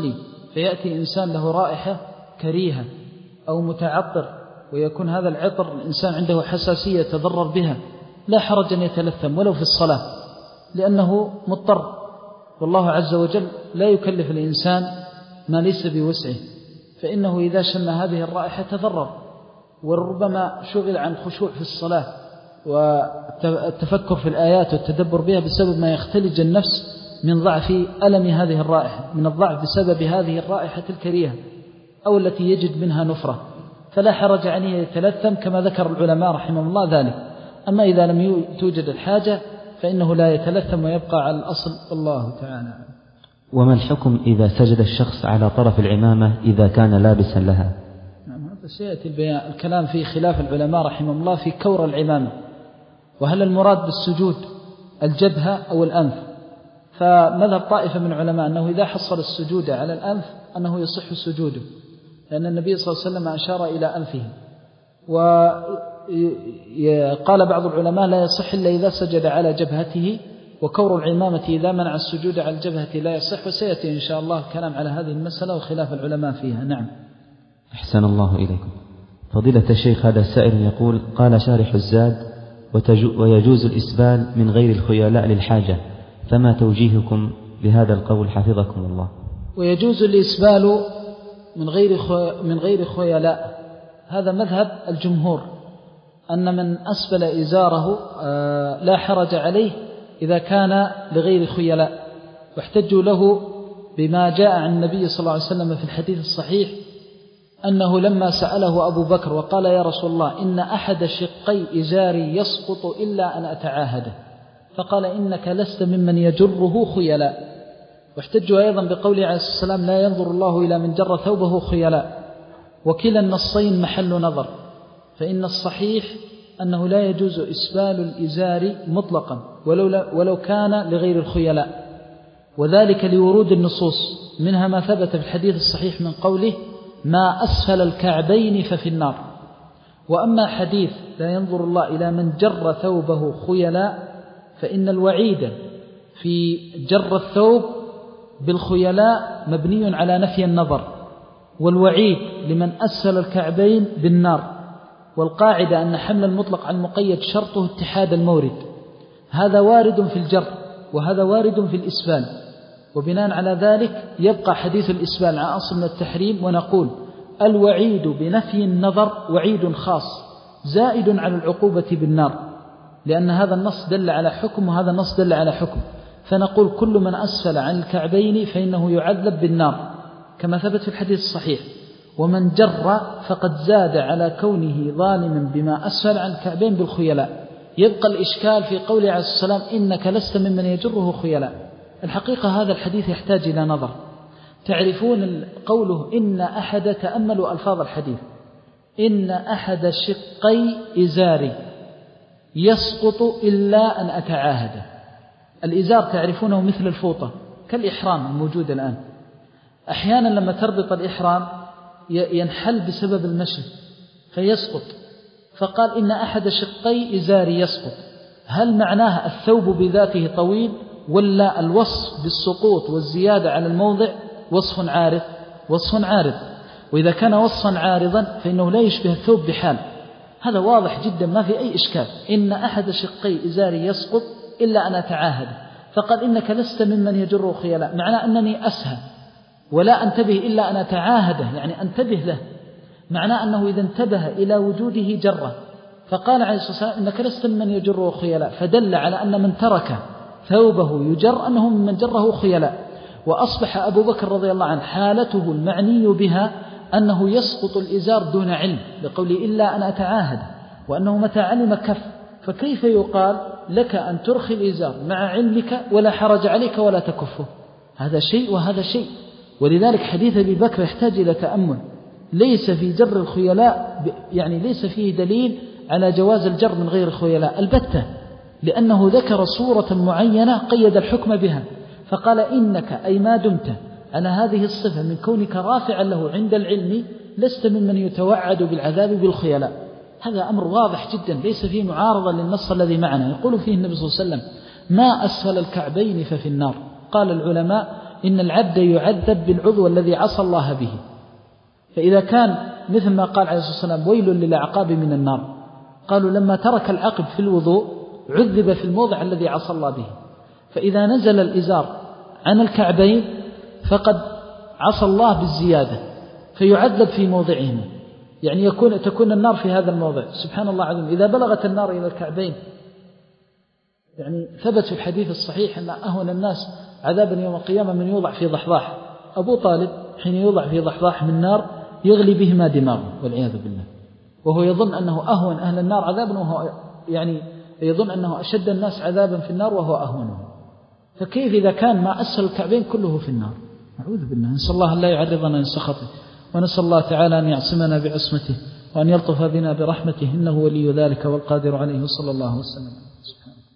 فيأتي إنسان له رائحة كريهة أو متعطر ويكون هذا العطر الإنسان عنده حساسية يتضرر بها، لا حرج أن يتلثم ولو في الصلاة، لأنه مضطر، والله عز وجل لا يكلف الإنسان ما ليس بوسعه، فإنه إذا شم هذه الرائحة تضرر، وربما شغل عن خشوع في الصلاة والتفكر في الآيات والتدبر بها بسبب ما يختلج النفس من ضعف ألم هذه الرائحة، من الضعف بسبب هذه الرائحة الكريهة أو التي يجد منها نفرة، فلا حرج عليه يتلثم كما ذكر العلماء رحمه الله ذلك. أما إذا لم توجد الحاجة فإنه لا يتلثم ويبقى على الأصل، والله تعالى. وما الحكم إذا سجد الشخص على طرف العمامة إذا كان لابسا لها؟ نعم، هذا سيأتي الكلام في خلاف العلماء رحمه الله في كور العمامة، وهل المراد بالسجود الجبهة أو الأنف؟ فمذهب طائفة من العلماء أنه إذا حصل السجود على الأنف أنه يصح سجوده، لأن النبي صلى الله عليه وسلم أشار إلى أنفه. وقال بعض العلماء لا يصح إلا إذا سجد على جبهته، وكور العمامة إذا منع السجود على الجبهة لا يصح، وسيأتي إن شاء الله الكلام على هذه المسألة وخلاف العلماء فيها. نعم. أحسن الله إليكم. فضيلة الشيخ، هذا السائل يقول: قال شارح الزاد: ويجوز الإسبال من غير الخيلاء للحاجة، فما توجيهكم لهذا القول حفظكم الله؟ ويجوز الإسبال من غير من غير خيلاء، هذا مذهب الجمهور، أن من أسبل إزاره لا حرج عليه إذا كان لغير خيلاء، واحتجوا له بما جاء عن النبي صلى الله عليه وسلم في الحديث الصحيح أنه لما سأله أبو بكر وقال: يا رسول الله، إن أحد شقي إزاري يسقط إلا أن أتعاهده، فقال: إنك لست ممن يجره خيلاء. واحتجوا أيضا بقوله عليه الصلاة والسلام: لا ينظر الله إلى من جر ثوبه خيلاء. وكلا النصين محل نظر، فإن الصحيح أنه لا يجوز إسبال الإزار مطلقا ولو, ولو كان لغير الخيلاء، وذلك لورود النصوص، منها ما ثبت في الحديث الصحيح من قوله: ما أسفل الكعبين ففي النار. وأما حديث لا ينظر الله إلى من جر ثوبه خيلاء، فإن الوعيد في جر الثوب بالخيلاء مبني على نفي النظر، والوعيد لمن أسفل الكعبين بالنار. والقاعدة أن حمل المطلق على المقيد شرطه اتحاد المورد، هذا وارد في الجر وهذا وارد في الإسبال، وبناء على ذلك يبقى حديث الإسبال على أصل من التحريم، ونقول الوعيد بنفي النظر وعيد خاص زائد على العقوبة بالنار، لأن هذا النص دل على حكم وهذا النص دل على حكم، فنقول كل من أسفل عن الكعبين فإنه يعذب بالنار كما ثبت في الحديث الصحيح، ومن جر فقد زاد على كونه ظالما بما أسفل عن الكعبين بالخيلاء. يبقى الإشكال في قوله عليه الصلاة والسلام: إنك لست ممن يجره خيلاء. الحقيقة هذا الحديث يحتاج إلى نظر. تعرفون قوله إن أحد، تأملوا ألفاظ الحديث: إن أحد شقي إزاري يسقط إلا أن أتعاهده. الإزار تعرفونه مثل الفوطة كالإحرام الموجود الآن، أحيانا لما تربط الإحرام ينحل بسبب المشي فيسقط، فقال إن أحد شقي إزاري يسقط. هل معناه الثوب بذاته طويل، ولا الوصف بالسقوط والزيادة على الموضع وصف عارض؟ وصف عارض، وإذا كان وصفا عارضا فإنه لا يشبه الثوب بحال، هذا واضح جدا ما في أي إشكال. إن أحد شقي إزاري يسقط إلا أن أتعاهد، فقال إنك لست ممن يجر خيلاء، معناه أنني أسهى ولا أنتبه إلا أن أتعاهده، يعني أنتبه له، معناه أنه إذا انتبه إلى وجوده جره. فقال عليه الصلاة والسلام: إنك لست ممن يجر خيلاء، فدل على أن من ترك ثوبه يجر أنه من جره خيلاء. وأصبح أبو بكر رضي الله عنه حالته المعني بها أنه يسقط الإزار دون علم، لقوله إلا أن أتعاهد، وأنه متى علم كف، فكيف يقال لك أن ترخي الإزار مع علمك ولا حرج عليك ولا تكفه؟ هذا شيء وهذا شيء. ولذلك حديث أبي بكر يحتاج إلى تأمل. ليس في جر الخيلاء يعني ليس فيه دليل على جواز الجر من غير الخيلاء البتة، لأنه ذكر صورة معينة قيد الحكم بها، فقال: إنك أي ما دمت على هذه الصفة من كونك رافعا له عند العلم لست ممن يتوعد بالعذاب بالخيلاء. هذا أمر واضح جدا ليس فيه معارضة للنص الذي معنا. يقول فيه النبي صلى الله عليه وسلم: ما أسفل الكعبين ففي النار. قال العلماء: إن العبد يعذب بالعضو الذي عصى الله به. فإذا كان مثل ما قال عليه الصلاة والسلام ويل للأعقاب من النار، قالوا لما ترك العقب في الوضوء عذب في الموضع الذي عصى الله به. فإذا نزل الإزار عن الكعبين فقد عصى الله بالزيادة فيعذب في موضعهما، يعني يكون تكون النار في هذا الموضع. سبحان الله العظيم، إذا بلغت النار إلى الكعبين، يعني ثبت في الحديث الصحيح أن أهون الناس عذابا يوم القيامة من يوضع في ضحضاح. أبو طالب حين يوضع في ضحضاح من نار يغلي بهما دماغه والعياذ بالله، وهو يظن أنه أهون أهل النار عذابا، وهو يعني يظن أنه أشد الناس عذابا في النار وهو أهونهم. فكيف إذا كان ما أسفل الكعبين كله في النار؟ أعوذ بالله. نسأل الله أن لا يعرضنا من سخطه، ونسأل الله تعالى أن يعصمنا بعصمته، وأن يلطف بنا برحمته، إنه ولي ذلك والقادر عليه. صلى الله وسلم.